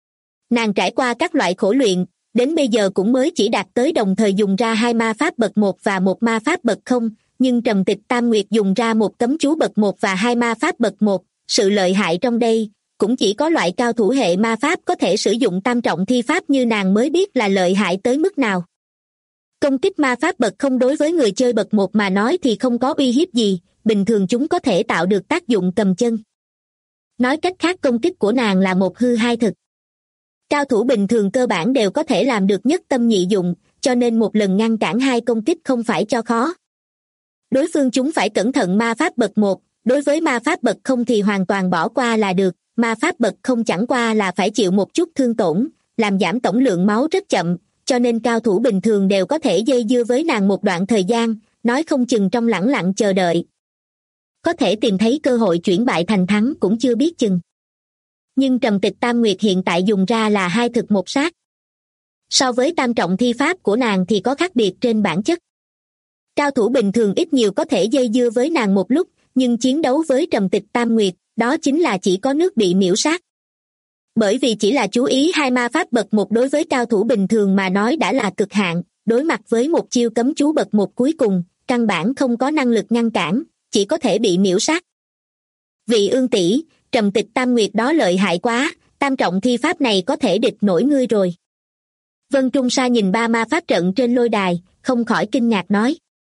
Nàng trải qua các loại khổ luyện, đến bây giờ cũng mới chỉ đạt tới đồng thời dùng ra 2 ma pháp bậc 1 và 1 ma pháp bậc 0, nhưng Trầm Tịch Tam Nguyệt dùng ra một cấm chú bậc 1 và 2 ma pháp bậc 1, sự lợi hại trong đây, cũng chỉ có loại cao thủ hệ ma pháp có thể sử dụng tam trọng thi pháp như nàng mới biết là lợi hại tới mức nào. Công kích ma pháp bậc 0 đối với người chơi bậc 1 mà nói thì không có uy hiếp gì, bình thường chúng có thể tạo được tác dụng cầm chân. Nói cách khác công kích của nàng là một hư hai thực. Cao thủ bình thường cơ bản đều có thể làm được nhất tâm nhị dụng, cho nên một lần ngăn cản 2 công kích không phải cho khó. Đối phương chúng phải cẩn thận ma pháp bậc 1, đối với ma pháp bậc 0 thì hoàn toàn bỏ qua là được, ma pháp bậc 0 chẳng qua là phải chịu một chút thương tổn, làm giảm tổng lượng máu rất chậm, cho nên cao thủ bình thường đều có thể dây dưa với nàng một đoạn thời gian, nói không chừng trong lẳng lặng chờ đợi. Có thể tìm thấy cơ hội chuyển bại thành thắng cũng chưa biết chừng. Nhưng Trầm Tịch Tam Nguyệt hiện tại dùng ra là 2 thực 1 sát. So với tam trọng thi pháp của nàng thì có khác biệt trên bản chất. Cao thủ bình thường ít nhiều có thể dây dưa với nàng một lúc, nhưng chiến đấu với Trầm Tịch Tam Nguyệt, đó chính là chỉ có nước bị miễu sát. Bởi vì chỉ là chú ý 2 ma pháp bậc 1 đối với cao thủ bình thường mà nói đã là cực hạn, đối mặt với một chiêu cấm chú bậc 1 cuối cùng, căn bản không có năng lực ngăn cản, chỉ có thể bị miễu sát. Vị Ương tỷ, Trầm Tịch Tam Nguyệt đó lợi hại quá, tam trọng thi pháp này có thể địch nổi ngươi rồi. Vân Trung Sa nhìn 3 ma pháp trận trên lôi đài, không khỏi kinh ngạc nói.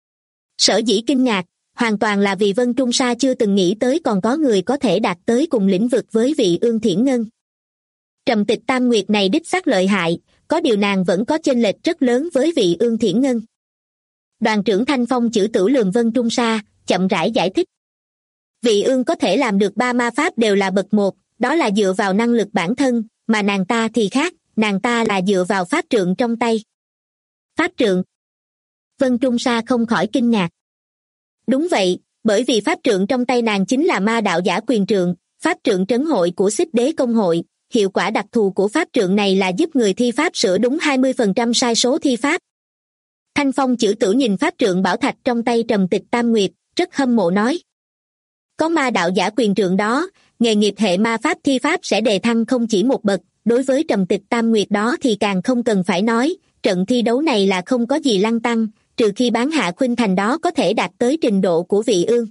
Sở dĩ kinh ngạc, hoàn toàn là vì Vân Trung Sa chưa từng nghĩ tới còn có người có thể đạt tới cùng lĩnh vực với vị Ương Thiển Ngân. Trầm Tịch Tam Nguyệt này đích xác lợi hại, có điều nàng vẫn có chênh lệch rất lớn với vị Ương Thiển Ngân. Đoàn trưởng Thanh Phong chữ tử lườm Vân Trung Sa, chậm rãi giải thích. Vị Ương có thể làm được 3 ma pháp đều là bậc 1, đó là dựa vào năng lực bản thân, mà nàng ta thì khác, nàng ta là dựa vào pháp trượng trong tay. Pháp trượng? Vân Trung Sa không khỏi kinh ngạc. Đúng vậy, bởi vì pháp trượng trong tay nàng chính là ma đạo giả quyền trượng, pháp trượng trấn hội của Xích Đế Công hội. Hiệu quả đặc thù của pháp trượng này là giúp người thi pháp sửa đúng 20% sai số thi pháp. Thanh Phong chữ tử nhìn pháp trượng bảo thạch trong tay Trầm Tịch Tam Nguyệt, rất hâm mộ nói. Có ma đạo giả quyền trượng đó, nghề nghiệp hệ ma pháp thi pháp sẽ đề thăng không chỉ một bậc, đối với Trầm Tịch Tam Nguyệt đó thì càng không cần phải nói, trận thi đấu này là không có gì lăng tăng, trừ khi Bán Hạ Khuynh Thành đó có thể đạt tới trình độ của vị Ương.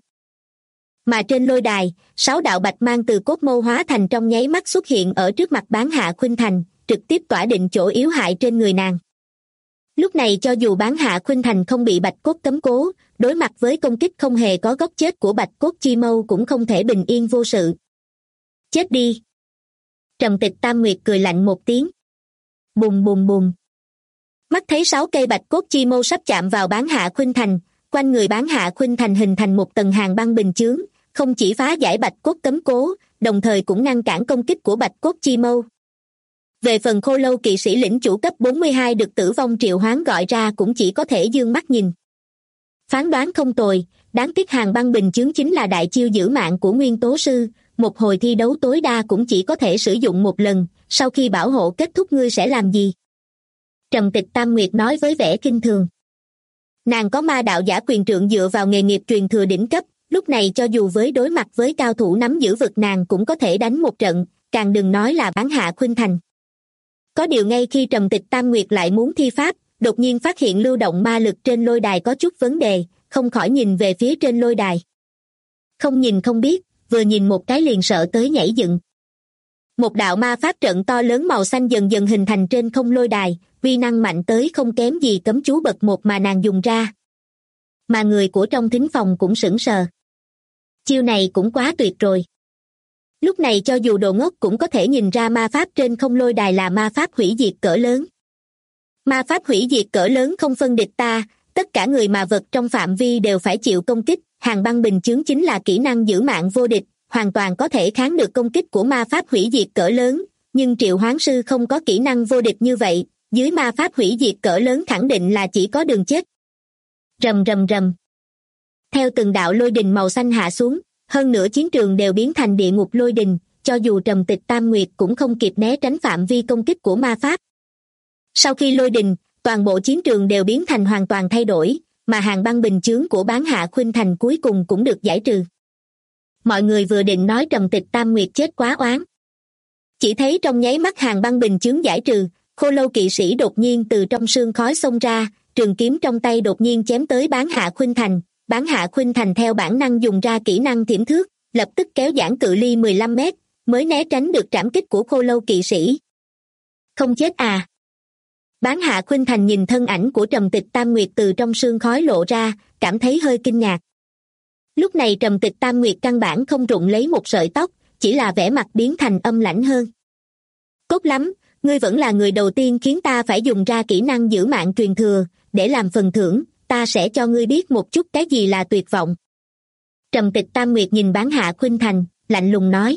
Mà trên lôi đài, 6 đạo bạch mang từ cốt mâu hóa thành trong nháy mắt xuất hiện ở trước mặt Bán Hạ Khuynh Thành, trực tiếp tỏa định chỗ yếu hại trên người nàng. Lúc này cho dù Bán Hạ Khuynh Thành không bị bạch cốt cấm cố, đối mặt với công kích không hề có góc chết của bạch cốt chi mâu cũng không thể bình yên vô sự. Chết đi! Trầm Tịch Tam Nguyệt cười lạnh một tiếng. Bùng bùng bùng. Mắt thấy 6 cây bạch cốt chi mâu sắp chạm vào Bán Hạ Khuynh Thành, quanh người Bán Hạ Khuynh Thành hình thành một tầng hàng băng bình chướng, không chỉ phá giải bạch cốt cấm cố, đồng thời cũng ngăn cản công kích của bạch cốt chi mâu. Về phần Khô Lâu kỵ sĩ lĩnh chủ cấp 42 được Tử Vong triệu hoán gọi ra cũng chỉ có thể dương mắt nhìn. Phán đoán không tồi, đáng tiếc hàng băng bình chướng chính là đại chiêu giữ mạng của Nguyên Tố Sư, một hồi thi đấu tối đa cũng chỉ có thể sử dụng một lần, sau khi bảo hộ kết thúc ngươi sẽ làm gì? Trầm Tịch Tam Nguyệt nói với vẻ kinh thường. Nàng có ma đạo giả quyền trượng dựa vào nghề nghiệp truyền thừa đỉnh cấp, lúc này cho dù với đối mặt với cao thủ nắm giữ vực nàng cũng có thể đánh một trận, càng đừng nói là Bán Hạ Khuynh Thành. Có điều ngay khi Trầm Tịch Tam Nguyệt lại muốn thi pháp, đột nhiên phát hiện lưu động ma lực trên lôi đài có chút vấn đề, không khỏi nhìn về phía trên lôi đài. Không nhìn không biết, vừa nhìn một cái liền sợ tới nhảy dựng. Một đạo ma pháp trận to lớn màu xanh dần dần hình thành trên không lôi đài, uy năng mạnh tới không kém gì cấm chú bậc 1 mà nàng dùng ra. Mà người của trong thính phòng cũng sững sờ. Chiêu này cũng quá tuyệt rồi. Lúc này cho dù đồ ngốc cũng có thể nhìn ra ma pháp trên không lôi đài là ma pháp hủy diệt cỡ lớn. Ma pháp hủy diệt cỡ lớn không phân địch ta, tất cả người mà vật trong phạm vi đều phải chịu công kích, hàng băng bình chướng chính là kỹ năng giữ mạng vô địch, hoàn toàn có thể kháng được công kích của ma pháp hủy diệt cỡ lớn, nhưng triệu hoán sư không có kỹ năng vô địch như vậy, dưới ma pháp hủy diệt cỡ lớn khẳng định là chỉ có đường chết. Rầm rầm rầm. Theo từng đạo lôi đình màu xanh hạ xuống, hơn nửa chiến trường đều biến thành địa ngục lôi đình, cho dù Trầm Tịch Tam Nguyệt cũng không kịp né tránh phạm vi công kích của ma pháp. Sau khi lôi đình, toàn bộ chiến trường đều biến thành hoàn toàn thay đổi, mà hàng băng bình chướng của Bán Hạ Khuynh Thành cuối cùng cũng được giải trừ. Mọi người vừa định nói Trầm Tịch Tam Nguyệt chết quá oán. Chỉ thấy trong nháy mắt hàng băng bình chướng giải trừ, Khô Lâu kỵ sĩ đột nhiên từ trong sương khói xông ra, trường kiếm trong tay đột nhiên chém tới Bán Hạ Khuynh Thành. Bán Hạ Khuynh Thành theo bản năng dùng ra kỹ năng thiểm thước, lập tức kéo giãn cự ly 15 mét, mới né tránh được trảm kích của Khô Lâu kỵ sĩ. Không chết à? Bán Hạ Khuynh Thành nhìn thân ảnh của Trầm Tịch Tam Nguyệt từ trong sương khói lộ ra, cảm thấy hơi kinh ngạc. Lúc này Trầm Tịch Tam Nguyệt căn bản không rụng lấy một sợi tóc, chỉ là vẻ mặt biến thành âm lãnh hơn. Tốt lắm, ngươi vẫn là người đầu tiên khiến ta phải dùng ra kỹ năng giữ mạng truyền thừa, để làm phần thưởng, ta sẽ cho ngươi biết một chút cái gì là tuyệt vọng. Trầm Tịch Tam Nguyệt nhìn Bán Hạ Khuynh Thành, lạnh lùng nói.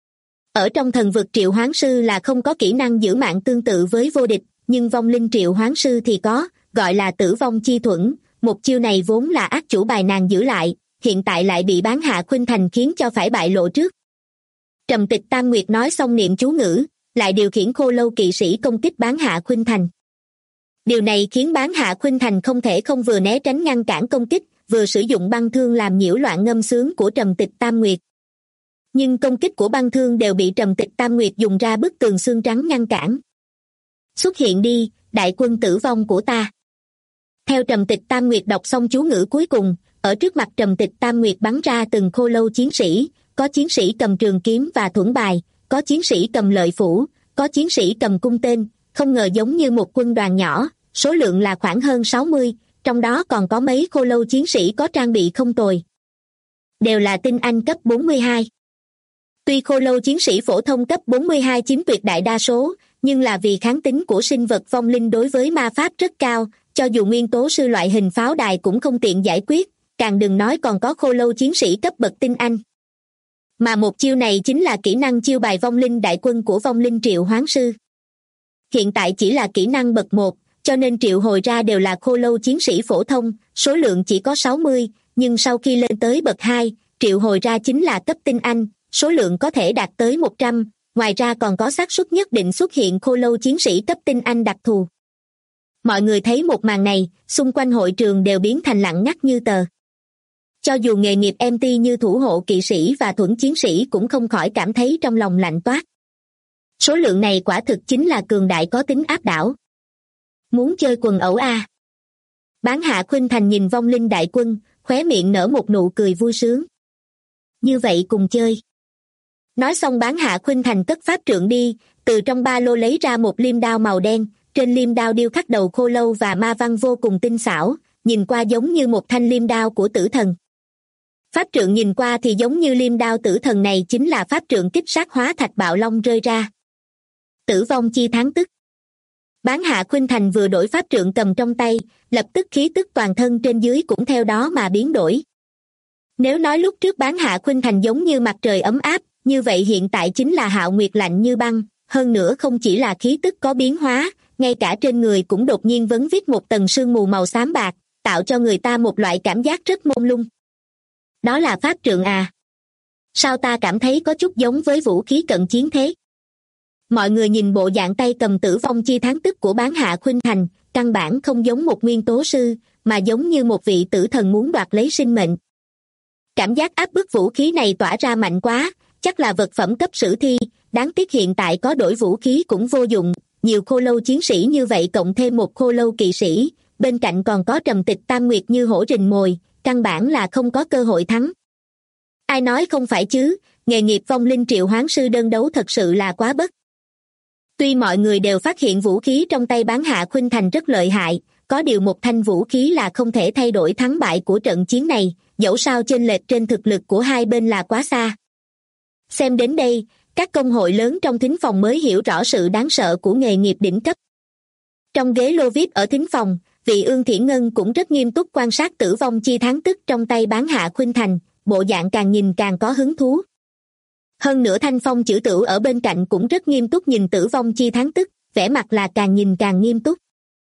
Ở trong thần vực triệu hoán sư là không có kỹ năng giữ mạng tương tự với vô địch, nhưng vong linh triệu hoán sư thì có, gọi là tử vong chi thuẫn. Một chiêu này vốn là ác chủ bài nàng giữ lại, hiện tại lại bị Bán Hạ Khuynh Thành khiến cho phải bại lộ trước. Trầm Tịch Tam Nguyệt nói xong niệm chú ngữ, lại điều khiển khô lâu kỵ sĩ công kích Bán Hạ Khuynh Thành. Điều này khiến Bán Hạ Khuynh Thành không thể không vừa né tránh ngăn cản công kích, vừa sử dụng băng thương làm nhiễu loạn ngâm sướng của Trầm Tịch Tam Nguyệt. Nhưng công kích của băng thương đều bị Trầm Tịch Tam Nguyệt dùng ra bức tường xương trắng ngăn cản. Xuất hiện đi, đại quân tử vong của ta. Theo Trầm Tịch Tam Nguyệt đọc xong chú ngữ cuối cùng, ở trước mặt Trầm Tịch Tam Nguyệt bắn ra từng khô lâu chiến sĩ, có chiến sĩ cầm trường kiếm và thuẫn bài, có chiến sĩ cầm lợi phủ, có chiến sĩ cầm cung tên, không ngờ giống như một quân đoàn nhỏ, số lượng là khoảng hơn 60, trong đó còn có mấy khô lâu chiến sĩ có trang bị không tồi. Đều là tinh anh cấp 42. Tuy khô lâu chiến sĩ phổ thông cấp 42 chiếm tuyệt đại đa số, nhưng là vì kháng tính của sinh vật vong linh đối với ma pháp rất cao, cho dù nguyên tố sư loại hình pháo đài cũng không tiện giải quyết, càng đừng nói còn có khô lâu chiến sĩ cấp bậc tinh anh. Mà một chiêu này chính là kỹ năng chiêu bài vong linh đại quân của vong linh triệu hoán sư. Hiện tại chỉ là kỹ năng bậc 1, cho nên triệu hồi ra đều là khô lâu chiến sĩ phổ thông, số lượng chỉ có 60, nhưng sau khi lên tới bậc 2, triệu hồi ra chính là cấp tinh anh, số lượng có thể đạt tới 100, ngoài ra còn có xác suất nhất định xuất hiện khô lâu chiến sĩ cấp tinh anh đặc thù. Mọi người thấy một màn này, xung quanh hội trường đều biến thành lặng ngắt như tờ. Cho dù nghề nghiệp MT như thủ hộ kỵ sĩ và thuẫn chiến sĩ cũng không khỏi cảm thấy trong lòng lạnh toát. Số lượng này quả thực chính là cường đại có tính áp đảo. Muốn chơi quần ẩu à? Bán Hạ Khuynh Thành nhìn vong linh đại quân, khóe miệng nở một nụ cười vui sướng. Như vậy cùng chơi. Nói xong Bán Hạ Khuynh Thành cất pháp trượng đi, từ trong ba lô lấy ra một liêm đao màu đen, trên liêm đao điêu khắc đầu khô lâu và ma văn vô cùng tinh xảo, nhìn qua giống như một thanh liêm đao của tử thần. Pháp trượng nhìn qua thì giống như liêm đao tử thần này chính là pháp trượng kích sát hóa thạch bạo long rơi ra. Tử vong chi thắng tức. Bán Hạ Khuynh Thành vừa đổi pháp trượng cầm trong tay, lập tức khí tức toàn thân trên dưới cũng theo đó mà biến đổi. Nếu nói lúc trước Bán Hạ Khuynh Thành giống như mặt trời ấm áp, như vậy hiện tại chính là Hạo Nguyệt lạnh như băng, hơn nữa không chỉ là khí tức có biến hóa, ngay cả trên người cũng đột nhiên vấn vít một tầng sương mù màu xám bạc, tạo cho người ta một loại cảm giác rất mông lung. Đó là pháp trượng à? Sao ta cảm thấy có chút giống với vũ khí cận chiến thế? Mọi người nhìn bộ dạng tay cầm tử vong chi thắng tức của Bán Hạ Khuynh Thành, căn bản không giống một nguyên tố sư, mà giống như một vị tử thần muốn đoạt lấy sinh mệnh. Cảm giác áp bức vũ khí này tỏa ra mạnh quá, chắc là vật phẩm cấp sử thi, đáng tiếc hiện tại có đổi vũ khí cũng vô dụng, nhiều khô lâu chiến sĩ như vậy cộng thêm một khô lâu kỵ sĩ, bên cạnh còn có Trầm Tịch Tam Nguyệt như hổ rình mồi, căn bản là không có cơ hội thắng. Ai nói không phải chứ, nghề nghiệp vong linh triệu hoán sư đơn đấu thật sự là quá bất. Tuy mọi người đều phát hiện vũ khí trong tay Bán Hạ Khuynh Thành rất lợi hại, có điều một thanh vũ khí là không thể thay đổi thắng bại của trận chiến này, dẫu sao chênh lệch trên thực lực của hai bên là quá xa. Xem đến đây, các công hội lớn trong thính phòng mới hiểu rõ sự đáng sợ của nghề nghiệp đỉnh cấp. Trong ghế lô VIP ở thính phòng, vị Ương Thiển Ngân cũng rất nghiêm túc quan sát tử vong chi thắng tức trong tay Bán Hạ Khuynh Thành, bộ dạng càng nhìn càng có hứng thú. Hơn nữa Thanh Phong chữ tửu ở bên cạnh cũng rất nghiêm túc nhìn tử vong chi thắng tức, vẻ mặt là càng nhìn càng nghiêm túc.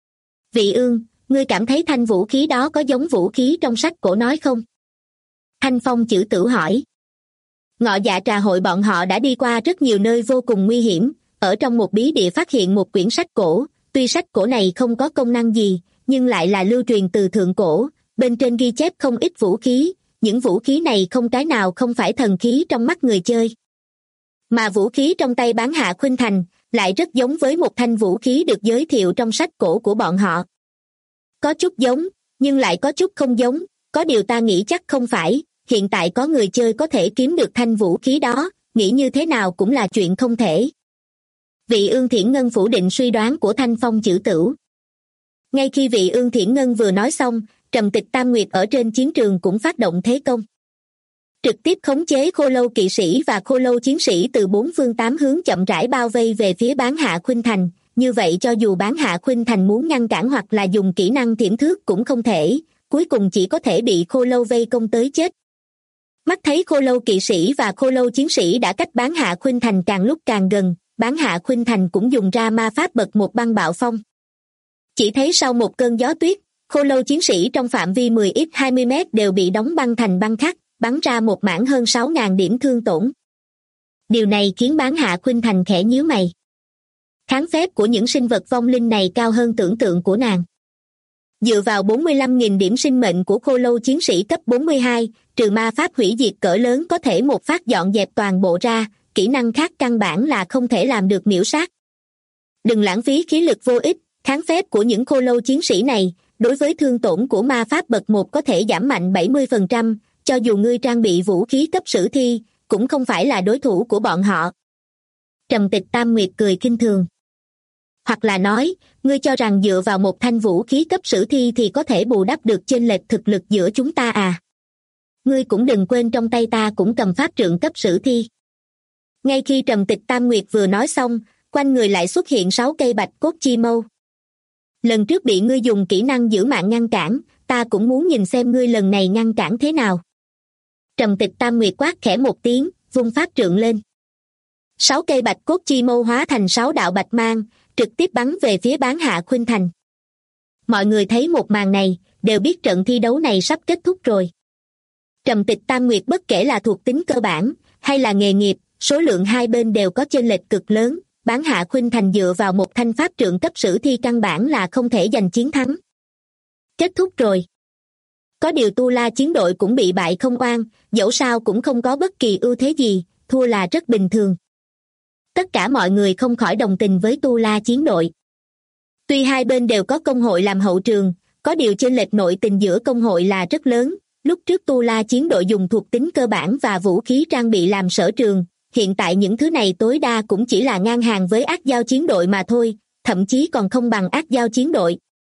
Vị Ương, ngươi cảm thấy thanh vũ khí đó có giống vũ khí trong sách cổ nói không? Thanh Phong chữ tửu hỏi. Ngọ Dạ Trà hội bọn họ đã đi qua rất nhiều nơi vô cùng nguy hiểm, ở trong một bí địa phát hiện một quyển sách cổ, tuy sách cổ này không có công năng gì, nhưng lại là lưu truyền từ thượng cổ, bên trên ghi chép không ít vũ khí, những vũ khí này không cái nào không phải thần khí trong mắt người chơi. Mà vũ khí trong tay Bán Hạ Khuynh Thành lại rất giống với một thanh vũ khí được giới thiệu trong sách cổ của bọn họ. Có chút giống, nhưng lại có chút không giống, có điều ta nghĩ chắc không phải, hiện tại có người chơi có thể kiếm được thanh vũ khí đó, nghĩ như thế nào cũng là chuyện không thể. Vị Ương Thiển Ngân phủ định suy đoán của Thanh Phong chữ tửu. Ngay khi vị Ương Thiển Ngân vừa nói xong, Trầm Tịch Tam Nguyệt ở trên chiến trường cũng phát động thế công. Trực tiếp khống chế khô lâu kỵ sĩ và khô lâu chiến sĩ từ bốn phương tám hướng chậm rãi bao vây về phía Bán Hạ Khuynh Thành, như vậy cho dù Bán Hạ Khuynh Thành muốn ngăn cản hoặc là dùng kỹ năng thiểm thước cũng không thể, cuối cùng chỉ có thể bị khô lâu vây công tới chết. Mắt thấy khô lâu kỵ sĩ và khô lâu chiến sĩ đã cách Bán Hạ Khuynh Thành càng lúc càng gần, Bán Hạ Khuynh Thành cũng dùng ra ma pháp bậc một băng bạo phong. Chỉ thấy sau một cơn gió tuyết, khô lâu chiến sĩ trong phạm vi 10x20 mét đều bị đóng băng thành băng khắc, bắn ra một mảng hơn 6.000 điểm thương tổn. Điều này khiến Bán Hạ Khuynh Thành khẽ nhíu mày. Kháng phép của những sinh vật vong linh này cao hơn tưởng tượng của nàng. Dựa vào 45.000 điểm sinh mệnh của khô lâu chiến sĩ cấp 42, trừ ma pháp hủy diệt cỡ lớn có thể một phát dọn dẹp toàn bộ ra, kỹ năng khác căn bản là không thể làm được miểu sát. Đừng lãng phí khí lực vô ích, kháng phép của những khô lâu chiến sĩ này, đối với thương tổn của ma pháp bậc 1 có thể giảm mạnh 70%, cho dù ngươi trang bị vũ khí cấp sử thi, cũng không phải là đối thủ của bọn họ. Trầm Tịch Tam Nguyệt cười khinh thường. Hoặc là nói, ngươi cho rằng dựa vào một thanh vũ khí cấp sử thi thì có thể bù đắp được chênh lệch thực lực giữa chúng ta à? Ngươi cũng đừng quên trong tay ta cũng cầm pháp trượng cấp sử thi. Ngay khi Trầm Tịch Tam Nguyệt vừa nói xong, quanh người lại xuất hiện 6 cây bạch cốt chi mâu. Lần trước bị ngươi dùng kỹ năng giữ mạng ngăn cản, ta cũng muốn nhìn xem ngươi lần này ngăn cản thế nào. Trầm Tịch Tam Nguyệt quát khẽ một tiếng, vung pháp trượng lên. 6 cây bạch cốt chi mâu hóa thành 6 đạo bạch mang, trực tiếp bắn về phía Bán Hạ Khuynh Thành. Mọi người thấy một màn này, đều biết trận thi đấu này sắp kết thúc rồi. Trầm Tịch Tam Nguyệt bất kể là thuộc tính cơ bản, hay là nghề nghiệp, số lượng hai bên đều có chênh lệch cực lớn, Bán Hạ Khuynh Thành dựa vào một thanh pháp trượng cấp sử thi căn bản là không thể giành chiến thắng. Kết thúc rồi. Có điều Tu La chiến đội cũng bị bại không oan, dẫu sao cũng không có bất kỳ ưu thế gì, thua là rất bình thường. Tất cả mọi người không khỏi đồng tình với Tu La chiến đội. Tuy hai bên đều có công hội làm hậu trường, có điều chênh lệch nội tình giữa công hội là rất lớn. Lúc trước Tu La chiến đội dùng thuộc tính cơ bản và vũ khí trang bị làm sở trường, hiện tại những thứ này tối đa cũng chỉ là ngang hàng với Ác Giao chiến đội mà thôi, thậm chí còn không bằng Ác Giao chiến đội.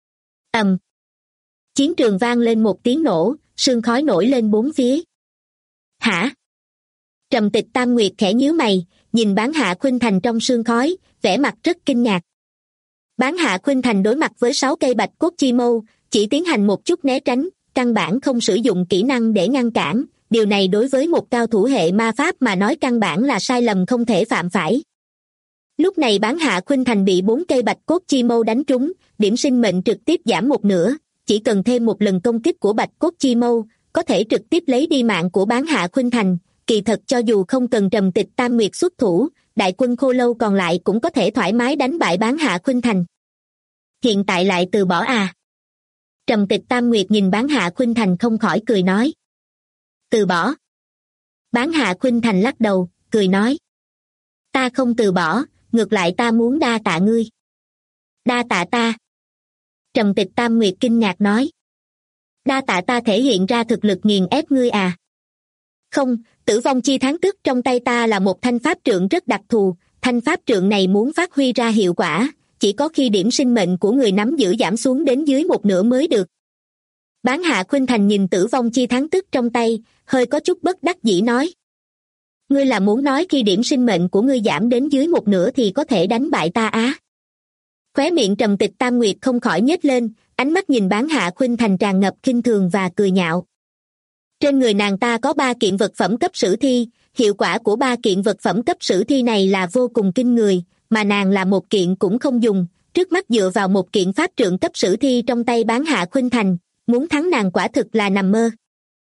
Chiến trường vang lên một tiếng nổ, sương khói nổi lên bốn phía. Hả? Trầm Tịch Tam Nguyệt khẽ nhíu mày, nhìn Bán Hạ Khuynh Thành trong sương khói, vẻ mặt rất kinh ngạc. Bán Hạ Khuynh Thành đối mặt với 6 cây bạch cốt chi mâu, chỉ tiến hành một chút né tránh, căn bản không sử dụng kỹ năng để ngăn cản, điều này đối với một cao thủ hệ ma pháp mà nói căn bản là sai lầm không thể phạm phải. Lúc này Bán Hạ Khuynh Thành bị 4 cây bạch cốt chi mâu đánh trúng, điểm sinh mệnh trực tiếp giảm một nửa, chỉ cần thêm một lần công kích của bạch cốt chi mâu, có thể trực tiếp lấy đi mạng của Bán Hạ Khuynh Thành. Kỳ thật cho dù không cần Trầm Tịch Tam Nguyệt xuất thủ, đại quân khô lâu còn lại cũng có thể thoải mái đánh bại Bán Hạ Khuynh Thành. Hiện tại lại từ bỏ à? Trầm Tịch Tam Nguyệt nhìn Bán Hạ Khuynh Thành không khỏi cười nói. Từ bỏ? Bán Hạ Khuynh Thành lắc đầu, cười nói. Ta không từ bỏ, ngược lại ta muốn đa tạ ngươi. Đa tạ ta? Trầm Tịch Tam Nguyệt kinh ngạc nói. Đa tạ ta thể hiện ra thực lực nghiền ép ngươi à? Không, Tử Vong Chi Thắng Tức trong tay ta là một thanh pháp trượng rất đặc thù, thanh pháp trượng này muốn phát huy ra hiệu quả, chỉ có khi điểm sinh mệnh của người nắm giữ giảm xuống đến dưới một nửa mới được. Bán Hạ Khuynh Thành nhìn Tử Vong Chi Thắng Tức trong tay, hơi có chút bất đắc dĩ nói. Ngươi là muốn nói khi điểm sinh mệnh của ngươi giảm đến dưới một nửa thì có thể đánh bại ta á? Khóe miệng Trầm Tịch Tam Nguyệt không khỏi nhếch lên, ánh mắt nhìn Bán Hạ Khuynh Thành tràn ngập khinh thường và cười nhạo. Trên người nàng ta có 3 kiện vật phẩm cấp sử thi, hiệu quả của 3 kiện vật phẩm cấp sử thi này là vô cùng kinh người, mà nàng là một kiện cũng không dùng, trước mắt dựa vào một kiện pháp trượng cấp sử thi trong tay Bán Hạ Khuynh Thành, muốn thắng nàng quả thực là nằm mơ.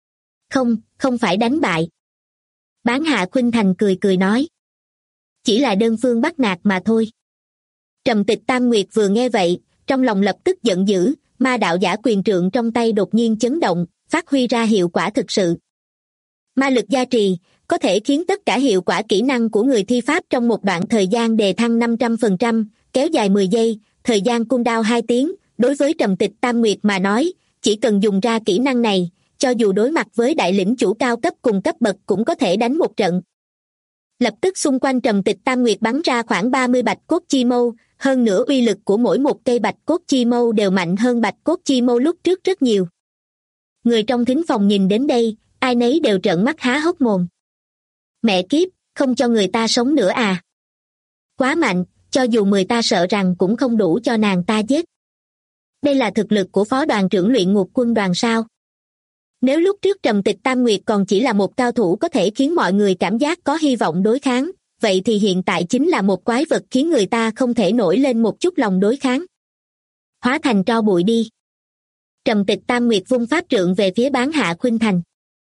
Không phải đánh bại. Bán Hạ Khuynh Thành cười nói. Chỉ là đơn phương bắt nạt mà thôi. Trầm Tịch Tam Nguyệt vừa nghe vậy, trong lòng lập tức giận dữ, ma đạo giả quyền trượng trong tay đột nhiên chấn động, phát huy ra hiệu quả thực sự. Ma lực gia trì, có thể khiến tất cả hiệu quả kỹ năng của người thi pháp trong một đoạn thời gian đề thăng 500%, kéo dài 10 giây, thời gian cooldown 2 tiếng, đối với Trầm Tịch Tam Nguyệt mà nói, chỉ cần dùng ra kỹ năng này, cho dù đối mặt với đại lĩnh chủ cao cấp cùng cấp bậc cũng có thể đánh một trận. Lập tức xung quanh Trầm Tịch Tam Nguyệt bắn ra khoảng 30 bạch cốt chi mâu, hơn nữa uy lực của mỗi một cây bạch cốt chi mâu đều mạnh hơn bạch cốt chi mâu lúc trước rất nhiều. Người trong thính phòng nhìn đến đây, ai nấy đều trợn mắt há hốc mồm. Mẹ kiếp, không cho người ta sống nữa à? Quá mạnh, cho dù 10 ta sợ rằng cũng không đủ cho nàng ta giết. Đây là thực lực của phó đoàn trưởng luyện ngục quân đoàn sao? Nếu lúc trước Trầm Tịch Tam Nguyệt còn chỉ là một cao thủ có thể khiến mọi người cảm giác có hy vọng đối kháng, vậy thì hiện tại chính là một quái vật khiến người ta không thể nổi lên một chút lòng đối kháng. Hóa thành tro bụi đi. Trầm Tịch Tam Nguyệt vung pháp trượng về phía Bán Hạ Khuynh Thành.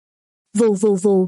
Vù vù vù.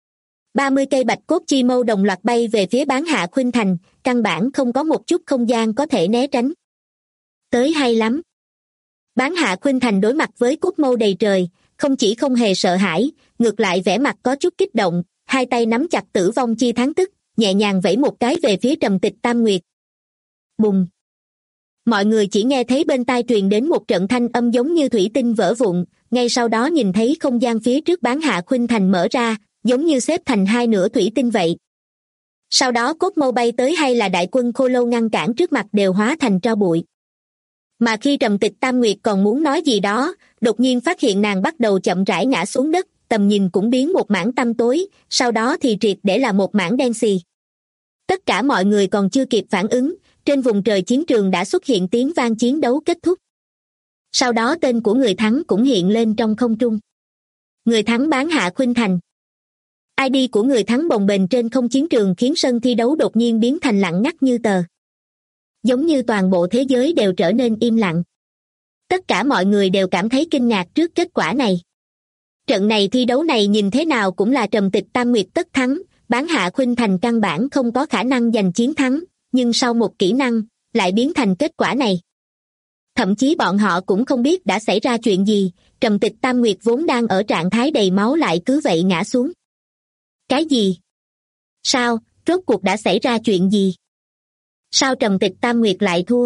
30 cây bạch cốt chi mâu đồng loạt bay về phía Bán Hạ Khuynh Thành, căn bản không có một chút không gian có thể né tránh. Tới hay lắm. Bán Hạ Khuynh Thành đối mặt với cốt mâu đầy trời, không chỉ không hề sợ hãi, ngược lại vẻ mặt có chút kích động, hai tay nắm chặt Tử Vong Chi Thắng Tức, nhẹ nhàng vẫy một cái về phía Trầm Tịch Tam Nguyệt. Bùng! Mọi người chỉ nghe thấy bên tai truyền đến một trận thanh âm giống như thủy tinh vỡ vụn, ngay sau đó nhìn thấy không gian phía trước Bán Hạ Khuynh Thành mở ra, giống như xếp thành hai nửa thủy tinh vậy. Sau đó cốt mâu bay tới hay là đại quân Khô Lâu ngăn cản trước mặt đều hóa thành tro bụi. Mà khi Trầm Tịch Tam Nguyệt còn muốn nói gì đó, đột nhiên phát hiện nàng bắt đầu chậm rãi ngã xuống đất, tầm nhìn cũng biến một mảng tăm tối, sau đó thì triệt để là một mảng đen xì. Tất cả mọi người còn chưa kịp phản ứng, trên vùng trời chiến trường đã xuất hiện tiếng vang chiến đấu kết thúc. Sau đó tên của người thắng cũng hiện lên trong không trung. Người thắng Bán Hạ Khuynh Thành. ID của người thắng bồng bềnh trên không chiến trường khiến sân thi đấu đột nhiên biến thành lặng ngắt như tờ. Giống như toàn bộ thế giới đều trở nên im lặng. Tất cả mọi người đều cảm thấy kinh ngạc trước kết quả này. Trận này thi đấu này nhìn thế nào cũng là Trầm Tịch Tam Nguyệt tất thắng, Bán Hạ Khuynh Thành căn bản không có khả năng giành chiến thắng, nhưng sau một kỹ năng, lại biến thành kết quả này. Thậm chí bọn họ cũng không biết đã xảy ra chuyện gì, Trầm Tịch Tam Nguyệt vốn đang ở trạng thái đầy máu lại cứ vậy ngã xuống. Cái gì? Sao, rốt cuộc đã xảy ra chuyện gì? Sao Trầm Tịch Tam Nguyệt lại thua?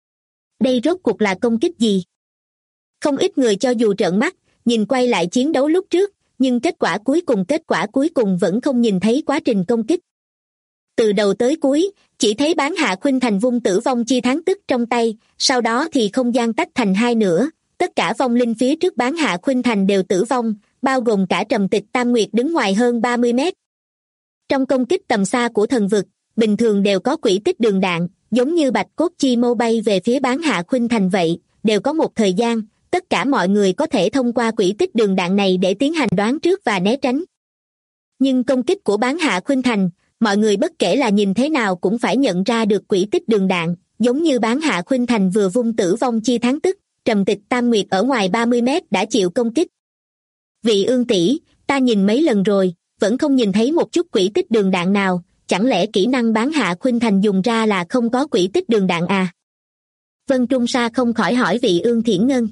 Đây rốt cuộc là công kích gì? Không ít người cho dù trợn mắt, nhìn quay lại chiến đấu lúc trước, nhưng kết quả cuối cùng vẫn không nhìn thấy quá trình công kích. Từ đầu tới cuối, chỉ thấy Bán Hạ Khuynh Thành vung Tử Vong Chi Thắng Tức trong tay, sau đó thì không gian tách thành hai nửa, tất cả vong linh phía trước Bán Hạ Khuynh Thành đều tử vong, bao gồm cả Trầm Tịch Tam Nguyệt đứng ngoài hơn 30 mét. Trong công kích tầm xa của thần vực, bình thường đều có quỹ tích đường đạn, giống như bạch cốt chi mâu bay về phía Bán Hạ Khuynh Thành vậy, đều có một thời gian, tất cả mọi người có thể thông qua quỹ tích đường đạn này để tiến hành đoán trước và né tránh. Nhưng công kích của Bán Hạ Khuynh Thành, mọi người bất kể là nhìn thế nào cũng phải nhận ra được quỹ tích đường đạn, giống như Bán Hạ Khuynh Thành vừa vung Tử Vong Chi Thắng Tức, Trầm Tịch Tam Nguyệt ở ngoài 30 mét đã chịu công kích. Vị Ương tỷ, ta nhìn mấy lần rồi, vẫn không nhìn thấy một chút quỹ tích đường đạn nào, chẳng lẽ kỹ năng Bán Hạ Khuynh Thành dùng ra là không có quỹ tích đường đạn à? Vân Trung Sa không khỏi hỏi vị Ương Thiển Ngân.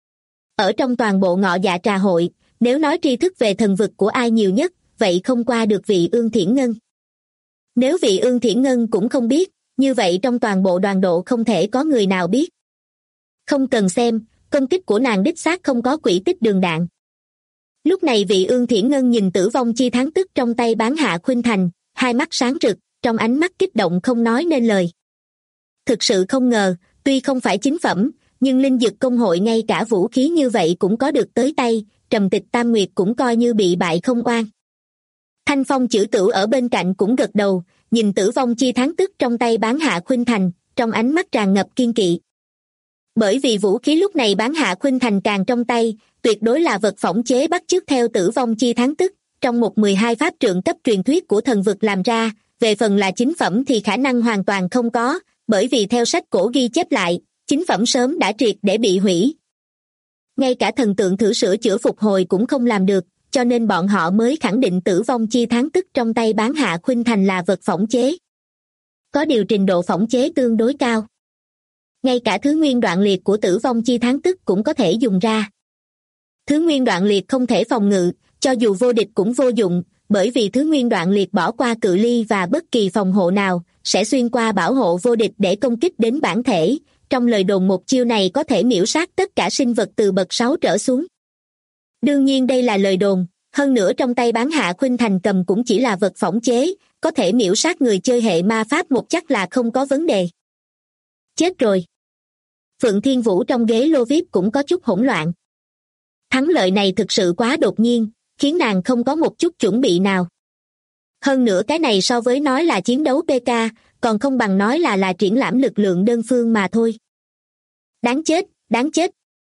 Ở trong toàn bộ Ngọ Dạ Trà hội, nếu nói tri thức về thần vực của ai nhiều nhất, vậy không qua được vị Ương Thiển Ngân. Nếu vị Ương Thiển Ngân cũng không biết, như vậy trong toàn bộ đoàn độ không thể có người nào biết. Không cần xem, công kích của nàng đích xác không có quỹ tích đường đạn. Lúc này vị Ương Thiển Ngân nhìn Tử Vong Chi Thắng Tức trong tay Bán Hạ Khuynh Thành, hai mắt sáng rực, trong ánh mắt kích động không nói nên lời. Thực sự không ngờ, tuy không phải chính phẩm, nhưng linh dực công hội ngay cả vũ khí như vậy cũng có được tới tay, Trầm Tịch Tam Nguyệt cũng coi như bị bại không oan. Thanh Phong Chữ Tửu ở bên cạnh cũng gật đầu, nhìn Tử Vong Chi Thắng Tức trong tay Bán Hạ Khuynh Thành, trong ánh mắt tràn ngập kiên kỵ. Bởi vì vũ khí lúc này Bán Hạ Khuynh Thành càng trong tay, tuyệt đối là vật phỏng chế bắt chước theo Tử Vong Chi Thắng Tức, trong một 12 pháp trượng cấp truyền thuyết của thần vực làm ra, về phần là chính phẩm thì khả năng hoàn toàn không có, bởi vì theo sách cổ ghi chép lại, chính phẩm sớm đã triệt để bị hủy. Ngay cả thần tượng thử sửa chữa phục hồi cũng không làm được, cho nên bọn họ mới khẳng định Tử Vong Chi Thắng Tức trong tay Bán Hạ Khuynh Thành là vật phỏng chế. Có điều trình độ phỏng chế tương đối cao. Ngay cả thứ nguyên đoạn liệt của Tử Vong Chi Thắng Tức cũng có thể dùng ra. Thứ nguyên đoạn liệt không thể phòng ngự, cho dù vô địch cũng vô dụng, bởi vì thứ nguyên đoạn liệt bỏ qua cự ly và bất kỳ phòng hộ nào, sẽ xuyên qua bảo hộ vô địch để công kích đến bản thể. Trong lời đồn một chiêu này có thể miểu sát tất cả sinh vật từ bậc 6 trở xuống. Đương nhiên đây là lời đồn, hơn nữa trong tay Bán Hạ Khuynh Thành cầm cũng chỉ là vật phỏng chế, có thể miểu sát người chơi hệ ma pháp một chắc là không có vấn đề. Chết rồi. Phượng Thiên Vũ trong ghế lô VIP cũng có chút hỗn loạn. Thắng lợi này thực sự quá đột nhiên, khiến nàng không có một chút chuẩn bị nào. Hơn nữa cái này so với nói là chiến đấu PK, còn không bằng nói là triển lãm lực lượng đơn phương mà thôi. Đáng chết, đáng chết.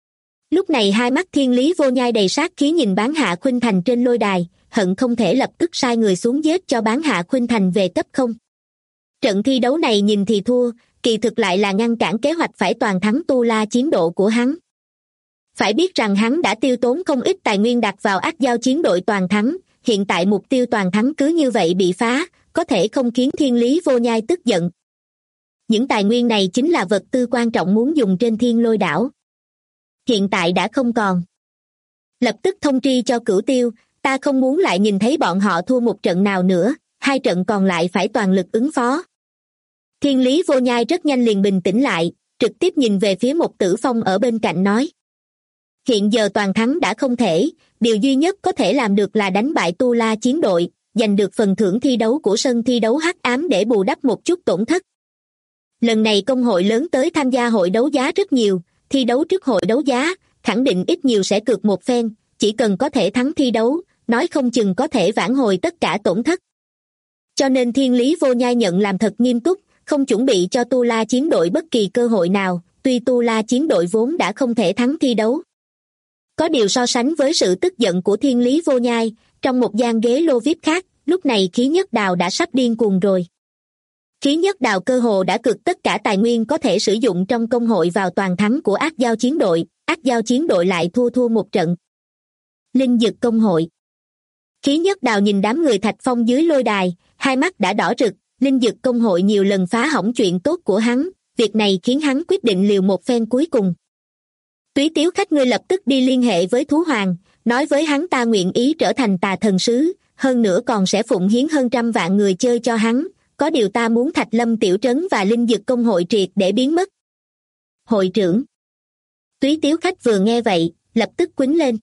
Lúc này hai mắt Thiên Lý Vô Nhai đầy sát khí nhìn Bán Hạ Khuynh Thành trên lôi đài, hận không thể lập tức sai người xuống giết cho Bán Hạ Khuynh Thành về cấp không. Trận thi đấu này nhìn thì thua, kỳ thực lại là ngăn cản kế hoạch phải toàn thắng Tu La Chiến Đội của hắn. Phải biết rằng hắn đã tiêu tốn không ít tài nguyên đặt vào Ác Giao Chiến Đội toàn thắng, hiện tại mục tiêu toàn thắng cứ như vậy bị phá, có thể không khiến Thiên Lý Vô Nhai tức giận. Những tài nguyên này chính là vật tư quan trọng muốn dùng trên Thiên Lôi đảo. Hiện tại đã không còn. Lập tức thông tri cho Cửu Tiêu, ta không muốn lại nhìn thấy bọn họ thua một trận nào nữa, 2 trận còn lại phải toàn lực ứng phó. Thiên Lý Vô Nhai rất nhanh liền bình tĩnh lại, trực tiếp nhìn về phía Một Tử Phong ở bên cạnh nói. Hiện giờ toàn thắng đã không thể, điều duy nhất có thể làm được là đánh bại Tu La Chiến Đội, giành được phần thưởng thi đấu của sân thi đấu hắc ám để bù đắp một chút tổn thất. Lần này công hội lớn tới tham gia hội đấu giá rất nhiều, thi đấu trước hội đấu giá, khẳng định ít nhiều sẽ cược một phen, chỉ cần có thể thắng thi đấu, nói không chừng có thể vãn hồi tất cả tổn thất. Cho nên Thiên Lý Vô Nhai nhận làm thật nghiêm túc, không chuẩn bị cho Tu La Chiến Đội bất kỳ cơ hội nào, tuy Tu La Chiến Đội vốn đã không thể thắng thi đấu. Có điều so sánh với sự tức giận của Thiên Lý Vô Nhai, trong một gian ghế lô VIP khác, lúc này Khí Nhất Đào đã sắp điên cuồng rồi. Khí Nhất Đào cơ hồ đã cược tất cả tài nguyên có thể sử dụng trong công hội vào toàn thắng của Ác Giao Chiến Đội, Ác Giao Chiến Đội lại thua một trận. Linh Dực công hội. Khí Nhất Đào nhìn đám người Thạch Phong dưới lôi đài, hai mắt đã đỏ rực, Linh Dực công hội nhiều lần phá hỏng chuyện tốt của hắn, việc này khiến hắn quyết định liều một phen cuối cùng. Túy Tiếu Khách, ngươi lập tức đi liên hệ với Thú Hoàng, nói với hắn ta nguyện ý trở thành Tà Thần Sứ, hơn nữa còn sẽ phụng hiến hơn 100 vạn người chơi cho hắn, có điều ta muốn Thạch Lâm Tiểu Trấn và Linh Dực công hội triệt để biến mất. Hội trưởng. Túy Tiếu Khách vừa nghe vậy, lập tức quýnh lên.